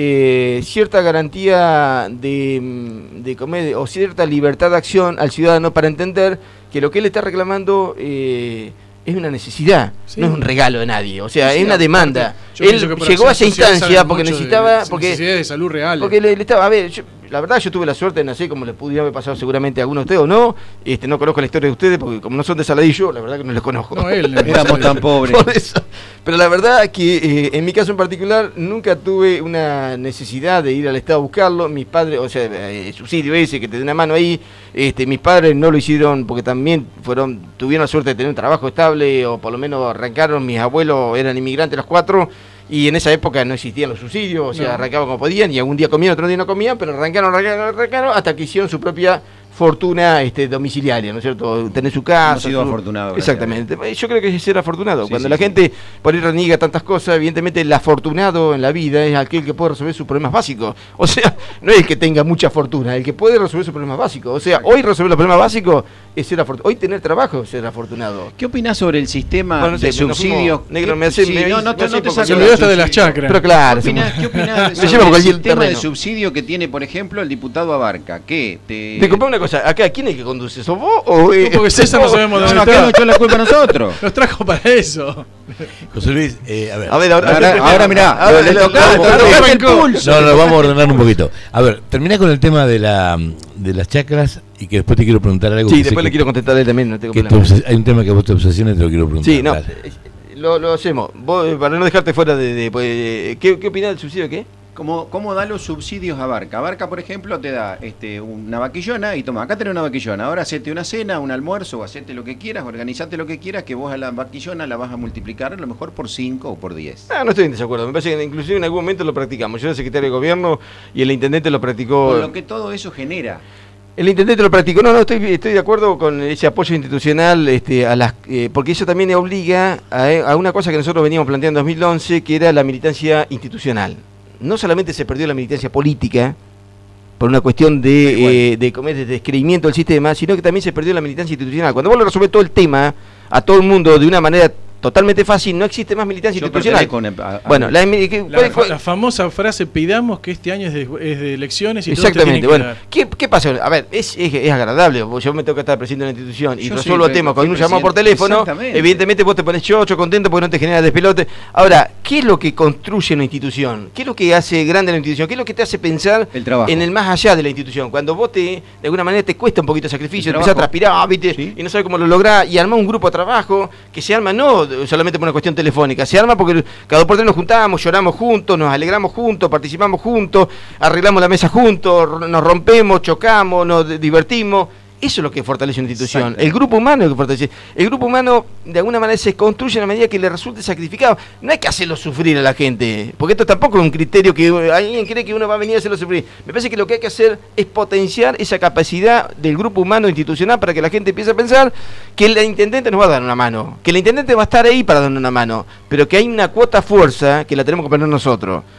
eh, cierta garantía de, mm, de comer, o cierta libertad de acción al ciudadano para entender que lo que él está reclamando eh, es una necesidad, Sí. no es un regalo de nadie. O sea, Sí, es una aparte, demanda. yo Él pienso que por llegó a esa acción social instancia saben porque mucho de- necesitaba... de porque necesidades de salud reales. porque le, le estaba, a ver, yo- la verdad yo tuve la suerte de nacer, como les pudiera haber pasado seguramente a algunos de ustedes o no, este, no conozco la historia de ustedes, porque como no son de Saladillo, la verdad que no les conozco. No, él. Éramos tan pobres. Por eso. Pero la verdad que eh, en mi caso en particular nunca tuve una necesidad de ir al Estado a buscarlo. Mis padres, o sea, el subsidio ese que te dé una mano ahí, este, mis padres no lo hicieron porque también fueron tuvieron la suerte de tener un trabajo estable, o por lo menos arrancaron. Mis abuelos eran inmigrantes los cuatro, y en esa época no existían los subsidios, o sea, No. arrancaban como podían, y algún día comían, otro día no comían, pero arrancaron, arrancaron, arrancaron, hasta que hicieron su propia fortuna este, domiciliaria, ¿no es cierto? Tener su casa. Hemos sido su- afortunados, gracias a Exactamente. Yo creo que es ser afortunado. Sí, Cuando sí, la sí. gente por ahí reniega tantas cosas, evidentemente el afortunado en la vida es aquel que puede resolver sus problemas básicos. O sea, no es el que tenga mucha fortuna, el que puede resolver sus problemas básicos. O sea, hoy resolver los problemas básicos es ser afortunado. Hoy tener trabajo es ser afortunado. ¿Qué opinás sobre el sistema Bueno, no sé, de nos subsidios? fuimos- negro, ¿Qué- me hace- sí, me- no, no me te, hace no te poco- saques Se Se olvidó del hasta de las subsidio. chacras. Pero claro, ¿Qué opinás, somos- ¿Qué opinás Me sobre llevo por el cualquier sistema de terreno. subsidio que tiene, por ejemplo, el diputado Abarca? ¿Qué? Te... Disculpa una cosa, acá, ¿quién es el que conduce? ¿Sos vos o eh, Porque César no sabemos No, dónde no, está. acá no echó la culpa a nosotros. Nos trajo para eso. José Luis, eh, a ver. A ver, ahora, Ahora- ahora mirá, ahora le le tocaba- tocaba le tocaba el el pulso. No, no, vamos a ordenar un poquito. A ver, termina con el tema de la de las chacras y que después te quiero preguntar algo. Sí, que sé después le que- quiero contestar a él también, no tengo que te problema. obses- hay un tema que a vos te obsesiona y te lo quiero preguntar. Sí, no, Dale. eh, lo, lo hacemos. Vos, eh, para no dejarte fuera de... de, pues, eh, ¿qué, ¿Qué opinás del subsidio de qué? ¿Cómo, ¿Cómo da los subsidios a Barca? Barca, por ejemplo, te da este, una vaquillona y toma, acá tenés una vaquillona, ahora hacete una cena, un almuerzo, o hacete lo que quieras, organizate lo que quieras, que vos a la vaquillona la vas a multiplicar a lo mejor por cinco o por diez. Ah, no estoy en desacuerdo. Me parece que inclusive en algún momento lo practicamos. Yo era secretario de gobierno y el intendente lo practicó. Con lo que todo eso genera. El intendente lo practicó. No, no, estoy, estoy de acuerdo con ese apoyo institucional, este, a las, eh, porque eso también obliga a, a una cosa que nosotros veníamos planteando en dos mil once, que era la militancia institucional. No solamente se perdió la militancia política por una cuestión Da igual. de, eh, de, comer, de descreimiento del sistema, sino que también se perdió la militancia institucional. Cuando vos le resolvés todo el tema a todo el mundo de una manera totalmente fácil, no existe más militancia Yo institucional. pertenezco a- a- Bueno, la, que- La, ¿cuál- cuál- la famosa frase, pidamos que este año es de, es de elecciones y Exactamente, todos te bueno, tienen que ¿qué, ¿qué pasa? A ver, es, es, es agradable, porque yo me tengo que estar presente en la institución y Yo resuelvo soy el tema pre- con un fui llamado por presidente, teléfono, exactamente. evidentemente vos te pones chocho, contento porque no te genera despelote. Ahora, ¿qué es lo que construye una institución? ¿Qué es lo que hace grande la institución? ¿Qué es lo que te hace pensar El trabajo. en el más allá de la institución? Cuando vos te, de alguna manera te cuesta un poquito de sacrificio, El te empezás a trabajo. transpirar, ah, ¿viste? Sí. Y no sabes cómo lo lográs, y armás un grupo de trabajo que se arma no solamente por una cuestión telefónica, se arma porque cada dos por tres nos juntamos, lloramos juntos, nos alegramos juntos, participamos juntos, arreglamos la mesa juntos, nos rompemos, chocamos, nos d- divertimos. Eso es lo que fortalece una institución. Exacto. El grupo humano es lo que fortalece. El grupo humano, de alguna manera, se construye en la medida que le resulte sacrificado. No hay que hacerlo sufrir a la gente, porque esto tampoco es un criterio que eh, alguien cree que uno va a venir a hacerlo sufrir. Me parece que lo que hay que hacer es potenciar esa capacidad del grupo humano institucional para que la gente empiece a pensar que el intendente nos va a dar una mano, que el intendente va a estar ahí para darnos una mano, pero que hay una cuota fuerza que la tenemos que poner nosotros.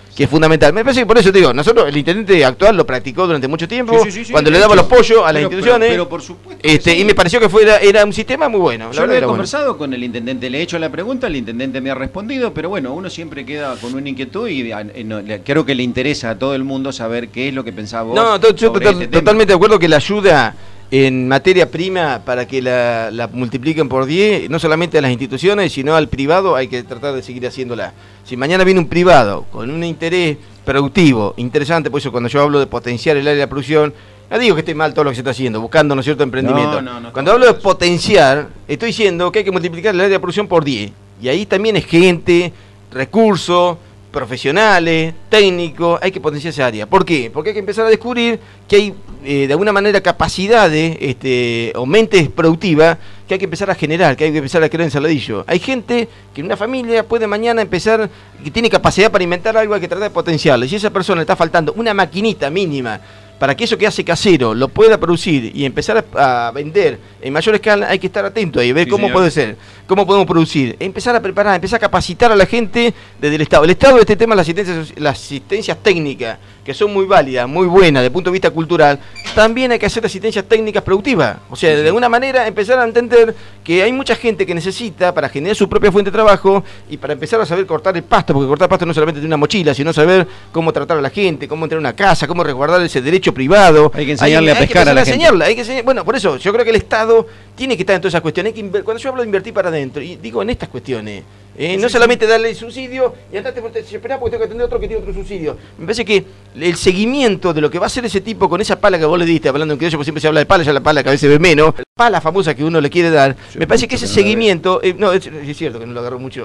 que es fundamental. Me parece que por eso te digo, nosotros, el intendente actual lo practicó durante mucho tiempo, Sí, sí, sí, sí, cuando de le daba hecho. los pollos a las Pero- instituciones, pero- pero por supuesto que este, sí. y me pareció que fuera, era un sistema muy bueno. La Yo verdad lo he era bueno. conversado con el intendente, le he hecho la pregunta, el intendente me ha respondido, pero bueno, uno siempre queda con una inquietud y a- eh, no, le- creo que le interesa a todo el mundo saber qué es lo que pensaba vos. No, to- yo sobre total- este tema. totalmente de acuerdo que la ayuda en materia prima para que la, la multipliquen por diez, no solamente a las instituciones, sino al privado, hay que tratar de seguir haciéndola. Si mañana viene un privado con un interés productivo, interesante, por eso cuando yo hablo de potenciar el área de la producción, no digo que esté mal todo lo que se está haciendo, buscando, ¿no es cierto?, emprendimiento. No, no, no, Cuando hablo de potenciar, estoy diciendo que hay que multiplicar el área de producción por diez. Y ahí también es gente, recursos, profesionales, técnicos, hay que potenciar esa área. ¿Por qué? Porque hay que empezar a descubrir que hay eh, de alguna manera capacidades este, o mentes productivas que hay que empezar a generar, que hay que empezar a crear en Saladillo. Hay gente que en una familia puede mañana empezar, que tiene capacidad para inventar algo, hay que tratar de potenciarlo. Y si a esa persona le está faltando una maquinita mínima para que eso que hace casero lo pueda producir y empezar a, a vender en mayor escala, hay que estar atento ahí, ver Sí, cómo señor. puede ser, cómo podemos producir, empezar a preparar, empezar a capacitar a la gente desde el Estado. El Estado de este tema, las asistencias, las asistencias técnicas, que son muy válidas, muy buenas desde el punto de vista cultural, también hay que hacer asistencias técnicas productivas. O sea, de alguna manera empezar a entender que hay mucha gente que necesita para generar su propia fuente de trabajo y para empezar a saber cortar el pasto, porque cortar pasto no solamente tiene una mochila, sino saber cómo tratar a la gente, cómo entrar a una casa, cómo resguardar ese derecho privado. Hay que enseñarle a pescar empezar a la gente. enseñarle, hay que enseñar- bueno, por eso yo creo que el Estado tiene que estar en todas esas cuestiones. Hay que inver- cuando yo hablo de invertir para adentro, y digo en estas cuestiones, eh, no solamente darle el subsidio y andate por esperá porque tengo que atender otro que tiene otro subsidio. Me parece que el seguimiento de lo que va a hacer ese tipo con esa pala que vos le diste, hablando en criollo, porque siempre se habla de pala, ya la pala que a veces ve menos, la pala famosa que uno le quiere dar, Yo me parece que mucho ese que no la seguimiento, eh, no, es, es cierto que no lo agarró mucho.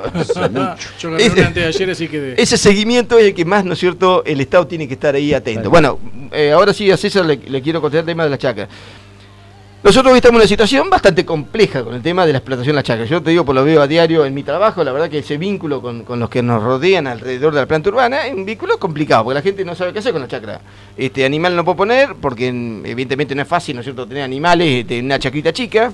Yo gané una antes de ayer, así que... de- Ese seguimiento es el que más, ¿no es cierto?, el Estado tiene que estar ahí atento. Bueno, eh, ahora sí a César le, le quiero contar el tema de las chacras. Nosotros hoy estamos en una situación bastante compleja con el tema de la explotación de las chacras. Yo te digo, por lo veo a diario en mi trabajo, la verdad que ese vínculo con, con los que nos rodean alrededor de la planta urbana es un vínculo complicado, porque la gente no sabe qué hacer con la chacra. Este animal no puedo poner, porque evidentemente no es fácil, ¿no es cierto?, tener animales este, en una chacrita chica,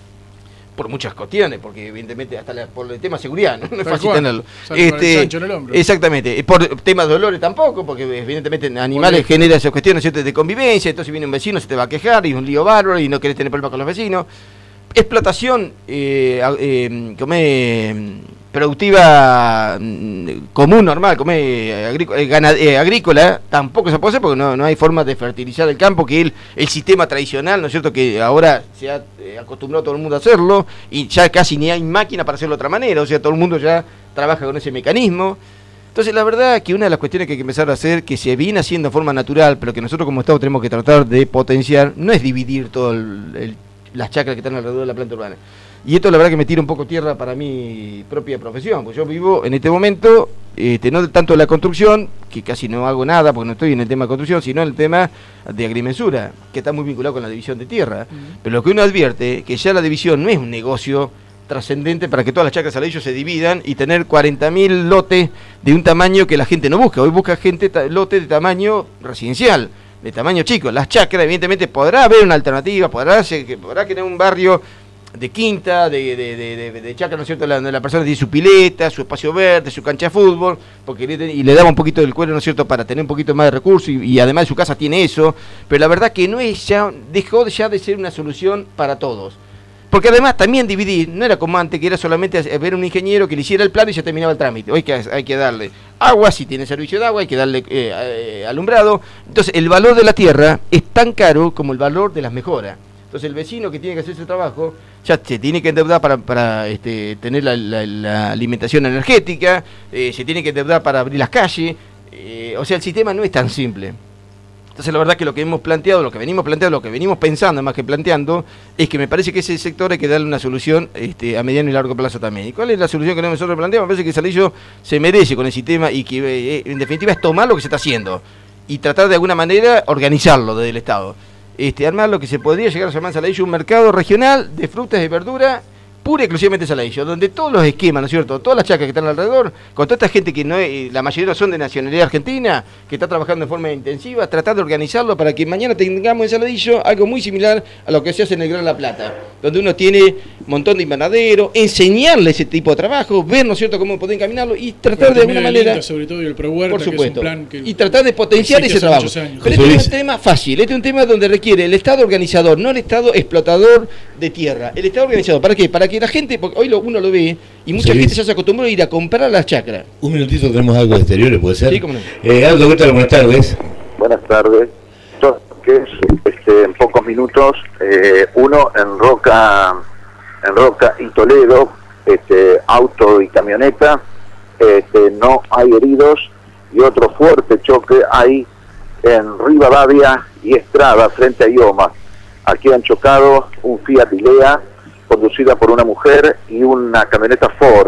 por muchas cuestiones, porque evidentemente hasta la- por el tema de seguridad, no, no es Tal fácil cual. tenerlo. Sale con el chancho en el hombro. Exactamente, Eh, por temas de dolores tampoco, porque evidentemente animales Por- genera esas cuestiones, ¿cierto?, de convivencia, entonces viene un vecino, se te va a quejar, y es un lío bárbaro, y no querés tener problemas con los vecinos. Explotación eh, a- eh, como, eh, productiva mm, común, normal, como eh, agrícola, eh, gana- eh, agrícola, tampoco se puede hacer porque no, no hay forma de fertilizar el campo, que el, el sistema tradicional, ¿no es cierto?, que ahora se ha eh, acostumbrado todo el mundo a hacerlo, y ya casi ni hay máquina para hacerlo de otra manera, o sea, todo el mundo ya trabaja con ese mecanismo. Entonces, la verdad que una de las cuestiones que hay que empezar a hacer, que se viene haciendo de forma natural, pero que nosotros como Estado tenemos que tratar de potenciar, no es dividir todo el, el- las chacras que están alrededor de la planta urbana. Y esto la verdad que me tira un poco tierra para mi propia profesión, pues yo vivo en este momento, este, no tanto de la construcción, que casi no hago nada porque no estoy en el tema de construcción, sino en el tema de agrimensura, que está muy vinculado con la división de tierra. Pero lo que uno advierte, que ya la división no es un negocio trascendente para que todas las chacras Saladillo se dividan y tener cuarenta mil lotes de un tamaño que la gente no busca. Hoy busca gente ta- lotes de tamaño residencial, de tamaño chico. Las chacras, evidentemente, podrá haber una alternativa, podrá, ser, que podrá crear un barrio de quinta, de, de, de, de, de chacra, ¿no es cierto?, la, la persona tiene su pileta, su espacio verde, su cancha de fútbol, porque le- y le daba un poquito del cuero, ¿no es cierto?, para tener un poquito más de recursos, y, y además su casa tiene eso, pero la verdad que no es ya, dejó ya de ser una solución para todos. Porque además también dividir, no era como antes, que era solamente ver un ingeniero que le hiciera el plano y ya terminaba el trámite. Hoy que hay que darle agua, si tiene servicio de agua, hay que darle eh, eh, alumbrado. Entonces el valor de la tierra es tan caro como el valor de las mejoras. Entonces el vecino que tiene que hacer ese trabajo ya se tiene que endeudar para, para este, tener la, la- la alimentación energética, eh, se tiene que endeudar para abrir las calles. Eh, o sea, el sistema no es tan simple. Entonces la verdad que lo que hemos planteado, lo que venimos planteando, lo que venimos pensando más que planteando, es que me parece que ese sector hay que darle una solución este, a mediano y largo plazo también. ¿Y cuál es la solución que nosotros planteamos? Me parece que Saladillo se merece con el sistema y que eh, en definitiva es tomar lo que se está haciendo y tratar de alguna manera organizarlo desde el Estado. Este, armar lo que se podría llegar a llamar en Saladillo un mercado regional de frutas y verduras pura y exclusivamente Saladillo, donde todos los esquemas, ¿no es cierto?, todas las chacras que están alrededor, con toda esta gente que no es, la mayoría no son de nacionalidad argentina, que está trabajando de forma intensiva, tratar de organizarlo para que mañana tengamos en Saladillo algo muy similar a lo que se hace en el Gran La Plata, donde uno tiene un montón de invernaderos, enseñarle ese tipo de trabajo, ver, ¿no es cierto?, cómo poder encaminarlo y tratar de alguna manera, Linda, sobre todo, y el Pro Huerta, por supuesto, que es un plan que y tratar de potenciar ese trabajo. Pero este es un tema fácil, este es un tema donde requiere el Estado organizador, no el Estado explotador de tierra, el Estado organizador, ¿para qué? Para que la gente, porque hoy lo, uno lo ve, y mucha Sí. gente ya se acostumbró a ir a comprar las chacras. Un minutito, tenemos algo de exteriores, ¿puede ser? Sí, cómo no. Eh, Aldo, ¿qué tal? Buenas tardes. Buenas tardes. Dos bloques, este, en pocos minutos, eh, uno en Roca, en Roca y Toledo, este, auto y camioneta, este, no hay heridos, y otro fuerte choque hay en Rivadavia y Estrada, frente a Ioma. Aquí han chocado un Fiat Ilea, conducida por una mujer, y una camioneta Ford.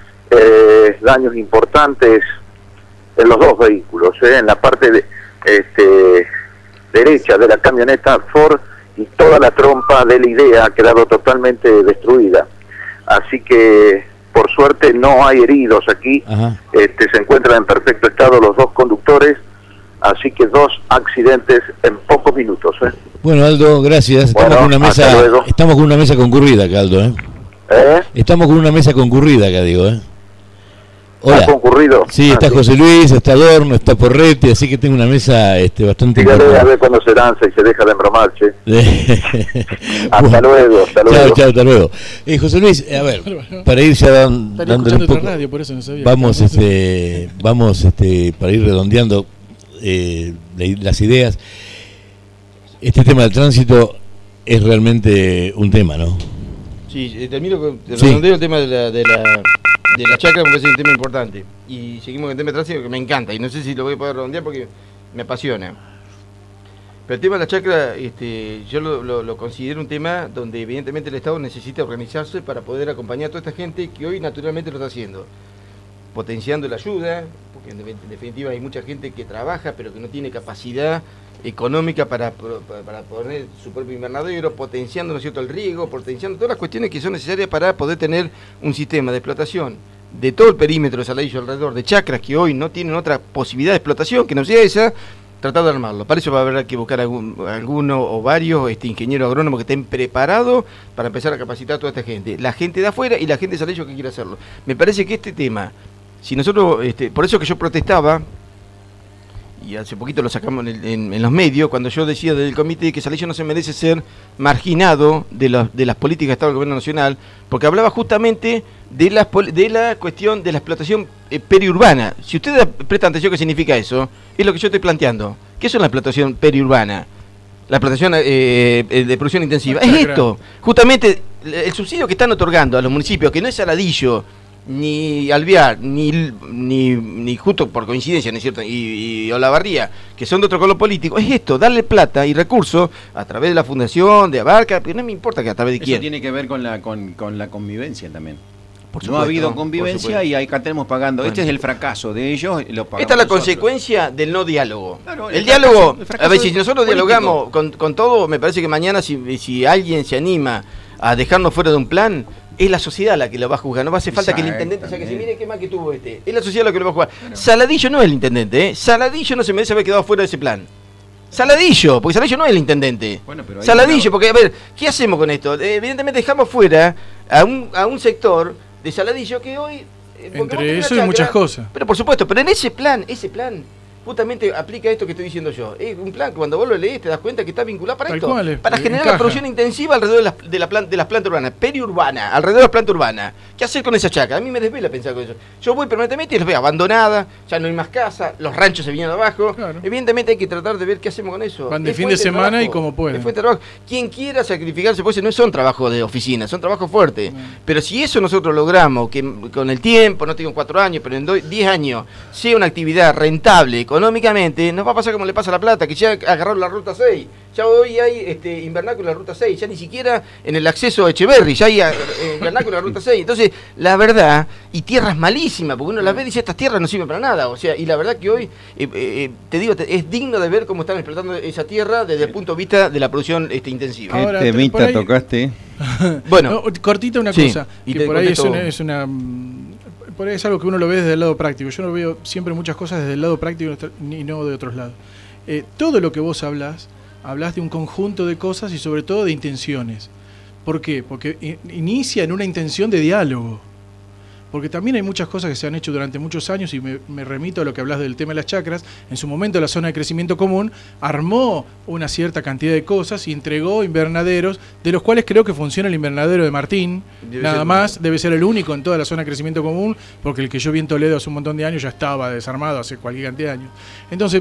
Eh, daños importantes en los dos vehículos, ¿eh? En la parte de, este, derecha de la camioneta Ford, y toda la trompa de la Idea ha quedado totalmente destruida. Así que, por suerte, no hay heridos aquí. Ajá. Este, se encuentran en perfecto estado los dos conductores, así que dos accidentes en pocos minutos, ¿eh? Bueno, Aldo, gracias. Estamos Bueno, con una hasta mesa, luego. estamos con una mesa concurrida acá, Aldo, ¿eh? ¿Eh? Estamos con una mesa concurrida acá, digo, ¿eh? ¿Ha Hola. concurrido? Sí, Ah, está sí. José Luis, está Adorno, está Porretti, así que tengo una mesa este, bastante Dígale a importante. ver cuándo se lanza y se deja de embromar, che. Hasta Bueno. luego, hasta luego. Chao, chao, hasta luego. Eh, José Luis, a ver, para ir ya dan- Estaría dándole escuchando un poco, otra radio, por eso no sabía. vamos, este, vamos, este, para ir redondeando eh, la- las ideas. Este tema del tránsito es realmente un tema, ¿no? Sí, eh, termino con Sí. redondeo el tema de la, de la, de la chacra, me parece un tema importante. Y seguimos con el tema de tránsito que me encanta, y no sé si lo voy a poder redondear porque me apasiona. Pero el tema de la chacra, este, yo lo, lo, lo considero un tema donde evidentemente el Estado necesita organizarse para poder acompañar a toda esta gente que hoy naturalmente lo está haciendo. Potenciando la ayuda, porque en, de- en definitiva hay mucha gente que trabaja pero que no tiene capacidad económica para, pro- para, para poner su propio invernadero, potenciando, ¿no es cierto?, el riego, potenciando todas las cuestiones que son necesarias para poder tener un sistema de explotación de todo el perímetro de Saladillo alrededor de chacras que hoy no tienen otra posibilidad de explotación que no sea esa, tratar de armarlo. Para eso va a haber que buscar algún, alguno o varios este, ingenieros agrónomos que estén preparados para empezar a capacitar a toda esta gente. La gente de afuera y la gente de Saladillo que quiere hacerlo. Me parece que este tema, si nosotros, este, por eso que yo protestaba, y hace poquito lo sacamos en, el- en- en los medios, cuando yo decía del comité que Saladillo no se merece ser marginado de, los- de las políticas de Estado del Gobierno Nacional, porque hablaba justamente de la, de la cuestión de la explotación eh, periurbana. Si ustedes prestan atención qué significa eso, es lo que yo estoy planteando. ¿Qué es la explotación periurbana? La explotación eh, eh, de producción intensiva. Es esto, justamente el subsidio que están otorgando a los municipios, que no es Saladillo, ni Alvear, ni, ni, ni justo por coincidencia, ¿no es cierto?, y, y Olavarría, que son de otro color político, es esto, darle plata y recursos a través de la fundación, de Abarca, pero no me importa que a través de Eso quién. tiene que ver con la, con, con la convivencia también. Por No supuesto, ha habido por convivencia supuesto. y ahí acá tenemos pagando. Bueno. Este es el fracaso de ellos. Lo pagamos Esta es la nosotros. consecuencia del no diálogo. Claro, el, el diálogo, fracaso- el fracaso a ver, si nosotros político. dialogamos con, con todo, me parece que mañana si, si alguien se anima a dejarnos fuera de un plan, es la sociedad la que lo va a juzgar. No va a hacer falta que el intendente saque, si mire qué mal que tuvo este. Es la sociedad la que lo va a juzgar. Bueno. Saladillo no es el intendente, ¿eh? Saladillo no se merece haber quedado fuera de ese plan. Saladillo, porque Saladillo no es el intendente. Bueno, pero ahí Saladillo, una- porque, a ver, ¿qué hacemos con esto? Eh, evidentemente dejamos fuera a un, a un sector de Saladillo que hoy... eh, porque vos Entre tenés eso una y muchas chacra, cosas. pero por supuesto, pero en ese plan, ese plan, justamente aplica esto que estoy diciendo yo. Es un plan que cuando vos lo lees te das cuenta que está vinculado para Tal esto. cual, eh, para eh, generar encaja. la producción intensiva alrededor de las, de, la plan- de las plantas urbanas, periurbanas, alrededor de las plantas urbanas. ¿Qué hacer con esa chacra? A mí me desvela pensar con eso. Yo voy permanentemente y las veo abandonadas, ya no hay más casa, los ranchos se vinieron abajo. Claro. Evidentemente hay que tratar de ver qué hacemos con eso. Van de Es fin de fuente semana trabajo, y como pueden. es fuente de trabajo. Quien quiera sacrificarse, pues no son trabajos de oficina, son trabajos fuertes. Pero si eso nosotros logramos, que con el tiempo, no tengo cuatro años, pero en do- diez años, sea una actividad rentable, económica, económicamente nos va a pasar como le pasa a La Plata, que ya agarraron la ruta seis. Ya hoy hay este, invernáculo en la ruta seis, ya ni siquiera en el acceso a Echeverri, ya hay eh, invernáculo en la ruta seis. Entonces, la verdad, y tierras malísimas, porque uno las ve y dice, estas tierras no sirven para nada. O sea, y la verdad que hoy, eh, eh, te digo, te, es digno de ver cómo están explotando esa tierra desde el punto de vista de la producción este, intensiva. ¿Qué Ahora, temita ahí, tocaste? Bueno, no, cortita una sí, cosa, y que te por ahí es contesto- una, es una por ahí es algo que uno lo ve desde el lado práctico. Yo no veo siempre muchas cosas desde el lado práctico y no de otros lados. Eh, todo lo que vos hablás, hablás de un conjunto de cosas y sobre todo de intenciones. ¿Por qué? Porque in- inicia en una intención de diálogo. Porque también hay muchas cosas que se han hecho durante muchos años, y me, me remito a lo que hablas del tema de las chacras. En su momento la zona de crecimiento común armó una cierta cantidad de cosas y entregó invernaderos, de los cuales creo que funciona el invernadero de Martín, Debe nada ser- más, debe ser el único en toda la zona de crecimiento común, porque el que yo vi en Toledo hace un montón de años ya estaba desarmado hace cualquier cantidad de años. Entonces,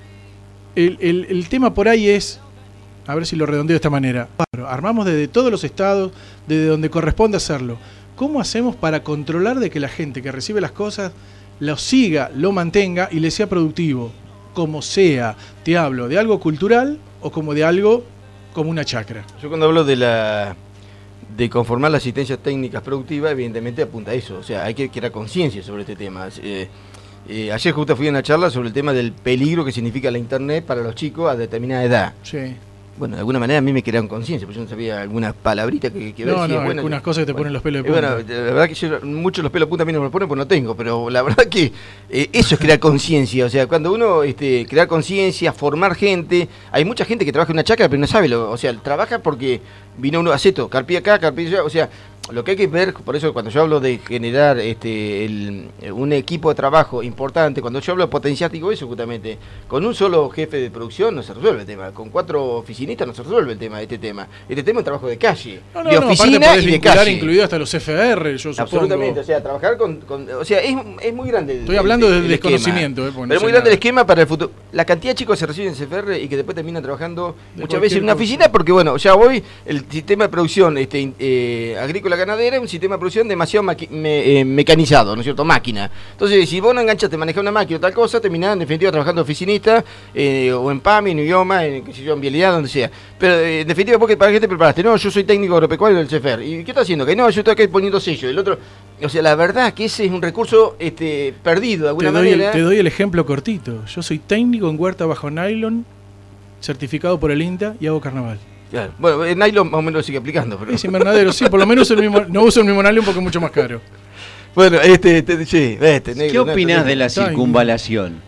el, el, el tema por ahí es, a ver si lo redondeo de esta manera, armamos desde todos los estados, desde donde corresponde hacerlo. ¿Cómo hacemos para controlar de que la gente que recibe las cosas lo siga, lo mantenga y le sea productivo? Como sea, te hablo de algo cultural o como de algo como una chacra. yo cuando hablo de la de conformar las asistencias técnicas productivas, evidentemente apunta a eso. O sea, hay que crear conciencia sobre este tema. Eh, eh, ayer justo fui a una charla sobre el tema del peligro que significa la internet para los chicos a determinada edad. Sí. Bueno, de alguna manera a mí me crearon conciencia, porque yo no sabía algunas palabritas que, que No, decía, no, bueno, algunas cosas que te bueno, ponen los pelos de eh, punta. Bueno, la verdad que yo, muchos los pelos de punta a mí no me los ponen porque no tengo, pero la verdad que eh, eso es crear conciencia. O sea, cuando uno este, crear conciencia, formar gente, hay mucha gente que trabaja en una chacra pero no sabe, lo, o sea, trabaja porque vino uno a hacer esto, carpí acá, carpí allá, o sea, lo que hay que ver, por eso cuando yo hablo de generar este el, un equipo de trabajo importante, cuando yo hablo de potenciar, digo eso justamente, con un solo jefe de producción no se resuelve el tema, con cuatro oficinistas no se resuelve el tema, este tema. Este tema es un trabajo de calle, No, no, de no, oficina aparte podés y de vincular calle. incluido hasta los F R, yo supongo. Absolutamente, o sea, trabajar con, con o sea, es, es muy grande. el- Estoy hablando el- del el desconocimiento, esquema. eh, porque no Pero es sé muy grande nada. el esquema para el futuro. La cantidad de chicos que se reciben en C F R y que después terminan trabajando De muchas veces en cualquier una cosa. oficina, porque bueno, ya hoy el sistema de producción este, in- eh, agrícola ganadera es un sistema de producción demasiado maqui- me- eh, mecanizado, ¿no es cierto? Máquina. Entonces, si vos no enganchaste a manejar una máquina o tal cosa, terminás en definitiva trabajando oficinista, eh, o en P A M I, en idioma, en, qué sé yo, en vialidad, donde sea. Pero eh, en definitiva, ¿vos qué, para qué te preparaste? No, yo soy técnico agropecuario del C F R. ¿Y qué estás haciendo? Que no, yo estoy aquí poniendo sello. El otro, o sea, la verdad que ese es un recurso este, perdido de Te alguna doy, el, manera. te doy el ejemplo cortito. Yo soy técnico en huerta bajo nylon, certificado por el INTA, y hago carnaval. Claro. Bueno, el nylon más o menos lo sigue aplicando. Pero... Es invernadero, sí, por lo menos el mismo, no uso el mismo nylon porque es mucho más caro. Bueno, este, este, sí, este, negro, ¿Qué no, opinás este, de la Está bien. circunvalación?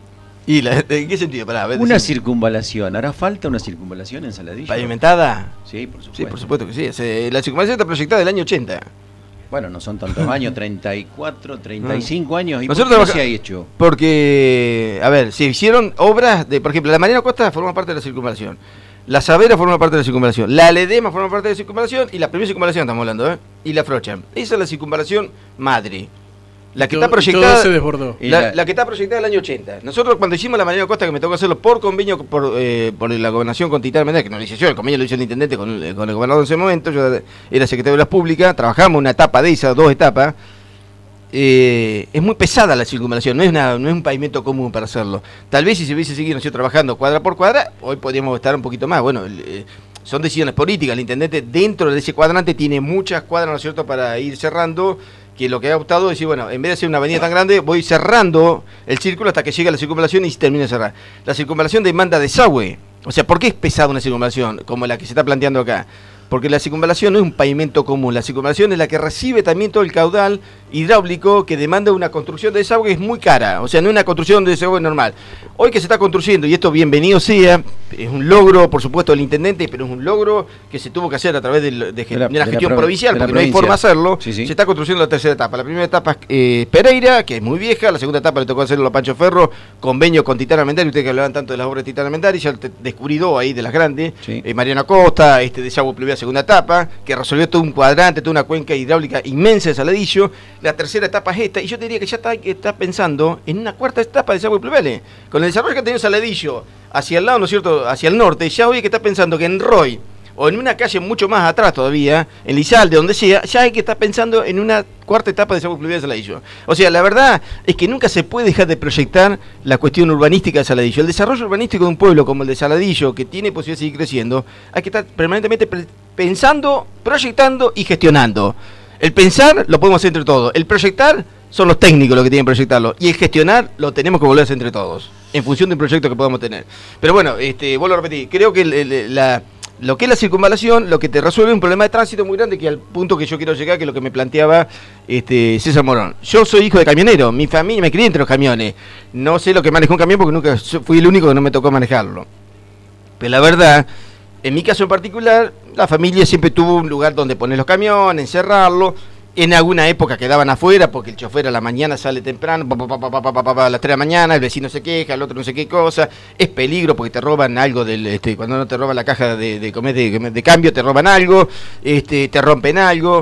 ¿Y la, ¿en qué sentido? Pará, a ver, Una decime. circunvalación. ¿Hará falta una circunvalación en Saladillo? ¿Pavimentada? Sí, por supuesto. Sí, por supuesto que sí. Se- la circunvalación está proyectada del año ochenta. Bueno, no son tantos años, treinta y cuatro, treinta y cinco años. ¿Y por Nosotros qué no trabaja- se ha hecho? Porque, a ver, se hicieron obras de, por ejemplo, la Mariano Costa forma parte de la circunvalación. La Savera forma parte de la circunvalación. La Ledema forma parte de la circunvalación. Y la primera circunvalación estamos hablando, ¿eh? Y la Frocha. Esa es la circunvalación madre. La que Todo- está proyectada. todo se desbordó. Y La, la- la que está proyectada el año ochenta. Nosotros cuando hicimos la Mariano Costa, que me tocó hacerlo por convenio por, eh, por la gobernación con Titán Mendoza, que no lo hice yo, el convenio lo hizo el intendente con, el- con el gobernador en ese momento, yo era secretario de las públicas, trabajamos una etapa de esas, dos etapas. Eh, es muy pesada la circunvalación, no es, una, no es un pavimento común para hacerlo. Tal vez si se hubiese seguido, ¿no es cierto?, trabajando cuadra por cuadra, hoy podríamos estar un poquito más. Bueno, el, eh, son decisiones políticas. El intendente dentro de ese cuadrante tiene muchas cuadras, ¿no es cierto?, para ir cerrando, que lo que ha optado es decir, bueno, en vez de hacer una avenida tan grande, voy cerrando el círculo hasta que llegue a la circunvalación y se termine de cerrar. La circunvalación demanda desagüe. O sea, ¿por qué es pesada una circunvalación como la que se está planteando acá? Porque la circunvalación no es un pavimento común, la circunvalación es la que recibe también todo el caudal hidráulico que demanda una construcción de desagüe que es muy cara, o sea, no es una construcción de desagüe normal. Hoy que se está construyendo, y esto bienvenido sea, es un logro, por supuesto, del intendente, pero es un logro que se tuvo que hacer a través de, de, de, De la- de una de la gestión pro- provincial, de la porque no hay provincia. forma de hacerlo. Sí, sí. Se está construyendo la tercera etapa. La primera etapa es eh, Pereira, que es muy vieja, la segunda etapa le tocó hacerlo a Pancho Ferro, convenio con Titán Armendari, ustedes que hablaban tanto de las obras de Titán Armendari, ya te- descubrí dos ahí de las grandes, Sí. eh, Mariano Costa, este desagüe pluvial segunda etapa, que resolvió todo un cuadrante, toda una cuenca hidráulica inmensa de Saladillo. La tercera etapa es esta, y yo te diría que ya está, está pensando en una cuarta etapa de desagüe pluvial. Con el desarrollo que ha tenido Saladillo hacia el lado, ¿no es cierto?, hacia el norte, ya hoy que está pensando que en Roy o en una calle mucho más atrás todavía, en Lizalde, donde sea, ya hay que estar pensando en una cuarta etapa de desarrollo pluvial de Saladillo. O sea, la verdad es que nunca se puede dejar de proyectar la cuestión urbanística de Saladillo. El desarrollo urbanístico de un pueblo como el de Saladillo, que tiene posibilidad de seguir creciendo, hay que estar permanentemente pre- pensando, proyectando y gestionando. El pensar lo podemos hacer entre todos. El proyectar son los técnicos los que tienen que proyectarlo. Y el gestionar lo tenemos que volver a hacer entre todos, en función del proyecto que podamos tener. Pero bueno, este, vuelvo a repetir, creo que el, el, la... lo que es la circunvalación, lo que te resuelve un problema de tránsito muy grande, que al punto que yo quiero llegar, que es lo que me planteaba este César Morón. Yo soy hijo de camionero, mi familia me crié entre los camiones. No sé lo que maneja un camión porque nunca fui el único que no me tocó manejarlo. Pero la verdad, en mi caso en particular, la familia siempre tuvo un lugar donde poner los camiones, encerrarlo. En alguna época quedaban afuera porque el chofer a la mañana sale temprano, pa, pa, pa, pa, pa, pa, pa, a las tres de la mañana, el vecino se queja, el otro no sé qué cosa. Es peligro porque te roban algo, del este cuando no te roban la caja de, de, de, de, de cambio, te roban algo, este te rompen algo.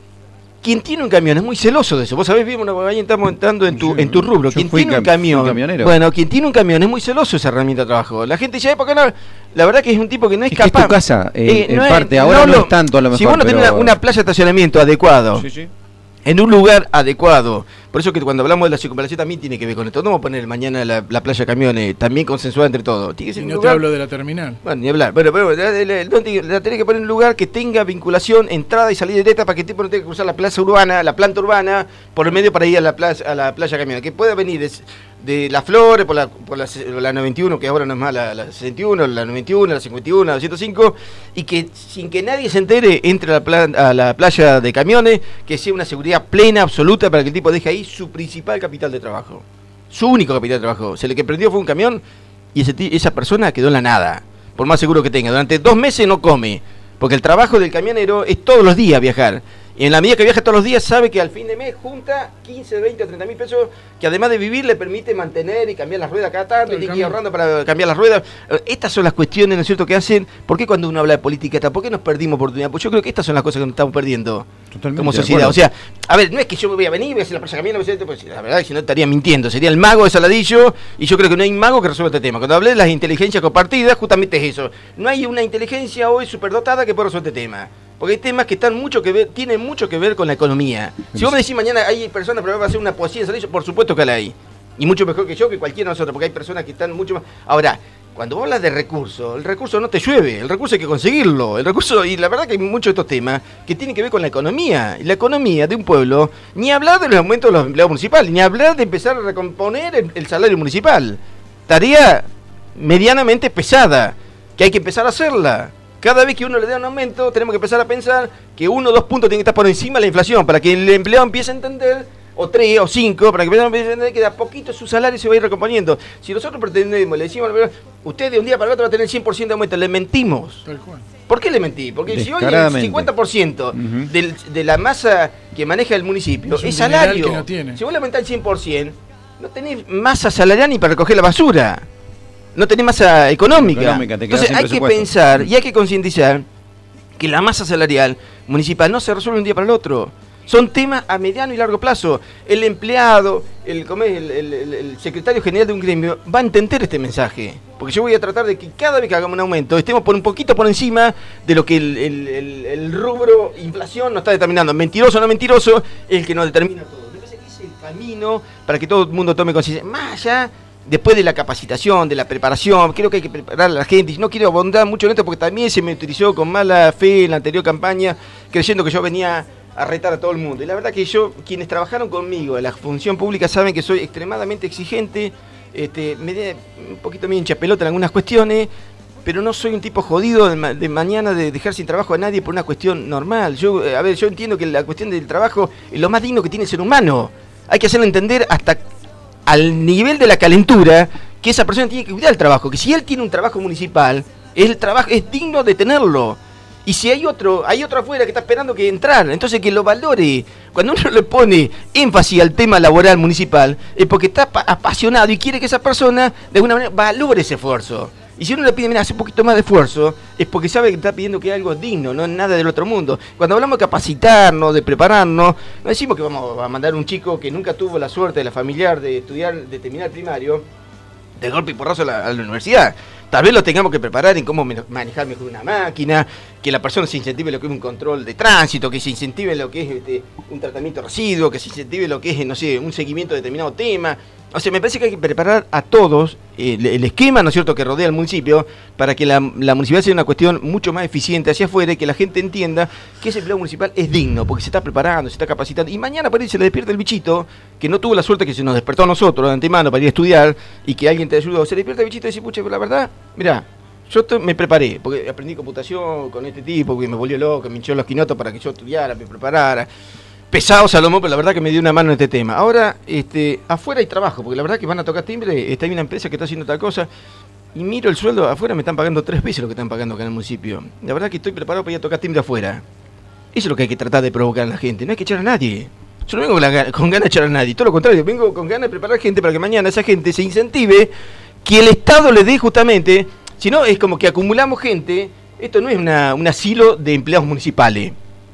Quien tiene un camión es muy celoso de eso. Vos sabés bien, bueno, ahí estamos entrando en tu, en tu rubro. Quien tiene un camión, bueno, quien tiene un camión es muy celoso de esa herramienta de trabajo. La gente dice, ¿por qué no? La verdad que es un tipo que no es, es capaz. Que es tu casa, eh, eh, en no parte. Es, ahora no, no, es tanto a lo mejor. Si vos no pero... tenés una, una playa de estacionamiento adecuado, sí, sí. en un lugar adecuado. Por eso que cuando hablamos de la circunvalación también tiene que ver con esto. No vamos a poner mañana la, la playa de camiones, también consensuada entre todos. Tiene que ser y un no lugar... te hablo de la terminal. Bueno, ni hablar. Bueno, pero la, la, la, la tenés que poner en un lugar que tenga vinculación, entrada y salida directa para que el tipo no tenga que cruzar la plaza urbana, la planta urbana, por el medio para ir a la plaza, a la playa de camiones. Que pueda venir de, de Las Flores, por la, por la, la noventa y uno, que ahora no es más la, la sesenta y uno, la noventa y uno, la cincuenta y uno, la doscientos cinco, y que sin que nadie se entere entre a la, plan, a la playa de camiones, que sea una seguridad plena, absoluta, para que el tipo deje ahí su principal capital de trabajo. Su único capital de trabajo. Se le que prendió fue un camión y ese t- esa persona quedó en la nada. Por más seguro que tenga. Durante dos meses no come. Porque el trabajo del camionero es todos los días viajar. Y en la medida que viaja todos los días sabe que al fin de mes junta quince, veinte o treinta mil pesos que además de vivir le permite mantener y cambiar las ruedas cada tanto, y tiene que ir ahorrando para cambiar las ruedas. Estas son las cuestiones, ¿no es cierto?, que hacen. ¿Por qué cuando uno habla de política, por qué nos perdimos oportunidad? Pues yo creo que estas son las cosas que nos estamos perdiendo. Totalmente como sociedad. O sea, a ver, no es que yo voy a venir, voy a hacer la playa camino, pues la verdad es que si no estaría mintiendo. Sería el mago de Saladillo y yo creo que no hay mago que resuelva este tema. Cuando hablé de las inteligencias compartidas, justamente es eso. No hay una inteligencia hoy superdotada que pueda resolver este tema. Porque hay temas que están mucho que ver, tienen mucho que ver con la economía. Si vos me decís mañana hay personas que van a hacer una poesía en Saladillo, por supuesto que la hay. Y mucho mejor que yo, que cualquiera de nosotros, porque hay personas que están mucho más. Ahora, cuando vos hablas de recursos, el recurso no te llueve, el recurso hay que conseguirlo. El recurso, y la verdad que hay muchos de estos temas que tienen que ver con la economía. Y la economía de un pueblo, ni hablar de los aumentos de los empleados municipales, ni hablar de empezar a recomponer el, el salario municipal. Tarea medianamente pesada, que hay que empezar a hacerla. Cada vez que uno le dé un aumento, tenemos que empezar a pensar que uno o dos puntos tienen que estar por encima de la inflación, para que el empleado empiece a entender, o tres o cinco, para que empiece a entender que de a poquito su salario se va a ir recomponiendo. Si nosotros pretendemos, le decimos, usted de un día para el otro va a tener el cien por ciento de aumento, le mentimos. Tal cual. ¿Por qué le mentí? Porque si hoy el cincuenta por ciento uh-huh. del, de la masa que maneja el municipio es, es salario, que no tiene. Si vos le aumentás el cien por ciento, no tenés masa salarial ni para recoger la basura. No tenés masa económica. económica Entonces hay que pensar y hay que concientizar que la masa salarial municipal no se resuelve un día para el otro. Son temas a mediano y largo plazo. El empleado, el, el, el, el, el secretario general de un gremio va a entender este mensaje. Porque yo voy a tratar de que cada vez que hagamos un aumento estemos por un poquito por encima de lo que el, el, el, el rubro inflación nos está determinando. Mentiroso o no mentiroso, es el que nos determina todo. Entonces ese es el camino para que todo el mundo tome conciencia. Más allá, después de la capacitación, de la preparación, creo que hay que preparar a la gente. Y no quiero abundar mucho en esto porque también se me utilizó con mala fe en la anterior campaña, creyendo que yo venía a retar a todo el mundo. Y la verdad que yo, quienes trabajaron conmigo en la función pública saben que soy extremadamente exigente, este, me de un poquito me hincha pelota en algunas cuestiones, pero no soy un tipo jodido de, ma- de mañana de dejar sin trabajo a nadie por una cuestión normal. Yo, a ver, yo entiendo que la cuestión del trabajo es lo más digno que tiene el ser humano. Hay que hacerlo entender hasta al nivel de la calentura que esa persona tiene que cuidar el trabajo, que si él tiene un trabajo municipal, el trabajo es digno de tenerlo. Y si hay otro, hay otro afuera que está esperando que entrar, entonces que lo valore. Cuando uno le pone énfasis al tema laboral municipal, es porque está apasionado y quiere que esa persona de alguna manera valore ese esfuerzo. Y si uno le pide, mira, hace un poquito más de esfuerzo, es porque sabe que está pidiendo que es algo digno, no es nada del otro mundo. Cuando hablamos de capacitarnos, de prepararnos, no decimos que vamos a mandar un chico que nunca tuvo la suerte de la familiar de estudiar, de terminar primario, de golpe y porrazo a la, a la universidad. Tal vez lo tengamos que preparar en cómo manejar mejor una máquina, que la persona se incentive lo que es un control de tránsito, que se incentive lo que es este, un tratamiento de residuos, que se incentive lo que es, no sé, un seguimiento de determinado tema. O sea, me parece que hay que preparar a todos el, el esquema, ¿no es cierto?, que rodea al municipio, para que la, la municipalidad sea una cuestión mucho más eficiente hacia afuera y que la gente entienda que ese empleado municipal es digno, porque se está preparando, se está capacitando. Y mañana por ahí se le despierta el bichito, que no tuvo la suerte que se nos despertó a nosotros de antemano para ir a estudiar, y que alguien te ayudó. Se le despierta el bichito y dice, pucha, pero la verdad, mira, yo te, me preparé, porque aprendí computación con este tipo, porque me volvió loco, me hinchó los quinotos para que yo estudiara, me preparara. Pesado Salomón, pero la verdad que me dio una mano en este tema. Ahora, este, afuera hay trabajo, porque la verdad que van a tocar timbre, está hay una empresa que está haciendo tal cosa, y miro el sueldo, afuera me están pagando tres veces lo que están pagando acá en el municipio. La verdad que estoy preparado para ir a tocar timbre afuera. Eso es lo que hay que tratar de provocar a la gente, no hay que echar a nadie. Yo no vengo con, la, con ganas de echar a nadie, todo lo contrario, vengo con ganas de preparar gente para que mañana esa gente se incentive, que el Estado le dé justamente, si no es como que acumulamos gente, esto no es una, un asilo de empleados municipales.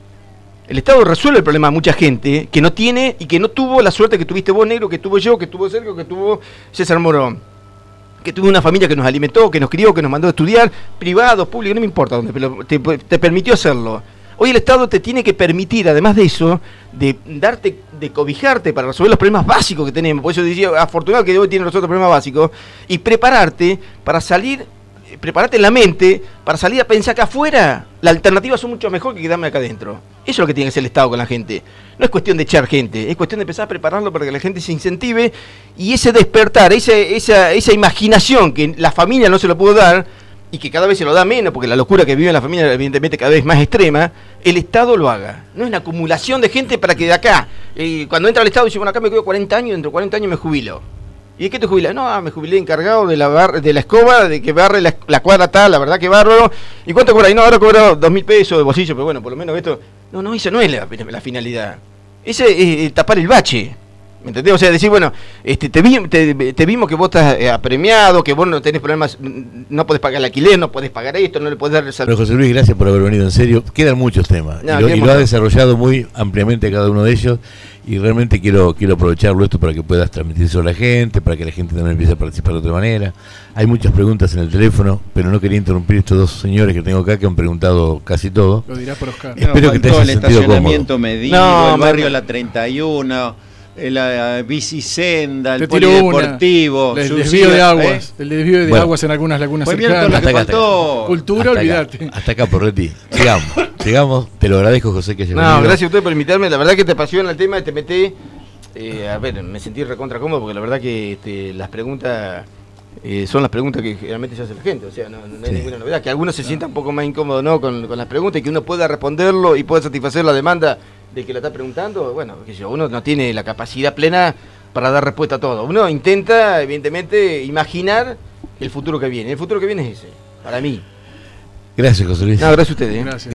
El Estado resuelve el problema a mucha gente que no tiene y que no tuvo la suerte que tuviste vos, negro, que tuvo yo, que tuvo Sergio, que tuvo César Morón. Que tuvo una familia que nos alimentó, que nos crió, que nos mandó a estudiar, privados, públicos, no me importa dónde, pero te, te permitió hacerlo. Hoy el Estado te tiene que permitir, además de eso, de darte, de cobijarte para resolver los problemas básicos que tenemos. Por eso decía, afortunado que hoy tiene los otros problemas básicos, y prepararte para salir, prepararte en la mente para salir a pensar que afuera la alternativa son mucho mejor que quedarme acá adentro. Eso es lo que tiene que hacer el Estado con la gente. No es cuestión de echar gente, es cuestión de empezar a prepararlo para que la gente se incentive, y ese despertar, ese, esa, esa imaginación que la familia no se lo pudo dar y que cada vez se lo da menos, porque la locura que vive la familia evidentemente cada vez es más extrema, el Estado lo haga. No es una acumulación de gente para que de acá, eh, cuando entra el Estado dice, bueno, acá me quedo cuarenta años, dentro de cuarenta años me jubilo. ¿Y de qué te jubilas? No, me jubilé encargado de la bar, de la escoba, de que barre la, la cuadra tal, la verdad que bárbaro. ¿Y cuánto cobra? Y no, ahora cobro dos mil pesos de bolsillo, pero bueno, por lo menos esto... No, no, eso no es la, la finalidad. Ese es eh, tapar el bache. ¿Me entendés? O sea, decir, bueno, este, te, vi, te, te vimos que vos estás eh, apremiado, que vos no tenés problemas, no podés pagar el alquiler, no podés pagar esto, no le podés dar el salario. Pero José Luis, gracias por haber venido, en serio. Quedan muchos temas. No, y, lo, y lo ha desarrollado muy ampliamente cada uno de ellos. Y realmente quiero quiero aprovecharlo esto para que puedas transmitirse a la gente, para que la gente también empiece a participar de otra manera. Hay muchas preguntas en el teléfono, pero no quería interrumpir estos dos señores que tengo acá que han preguntado casi todo. Lo dirá por Oscar. Espero no, que te haya el sentido estacionamiento cómodo. medido, no, el barrio me... La treinta y uno, la bicicenda, el Te tiro polideportivo, una. El subsidio, desvío de aguas, ¿eh? el desvío de Bueno. aguas en algunas lagunas Pues mira todo lo cercanas. que Hasta acá, faltó. Cultura, Hasta olvídate. acá, hasta acá, Porretti. Sigamos, sigamos. Te lo agradezco, José, que hayas No, venido. gracias a usted por invitarme. La verdad que te apasiona el tema y te metés. Eh, a ver, me sentí recontra cómodo porque la verdad que este, las preguntas eh, son las preguntas que generalmente se hace la gente. O sea, no, no hay Sí. ninguna novedad. Que algunos se sientan un poco más incómodos, ¿no? Con, con las preguntas y que uno pueda responderlo y pueda satisfacer la demanda de que la está preguntando. Bueno, que yo, uno no tiene la capacidad plena para dar respuesta a todo. Uno intenta, evidentemente, imaginar el futuro que viene. El futuro que viene es ese, para mí. Gracias, José Luis. No, gracias a ustedes. ¿eh? Gracias.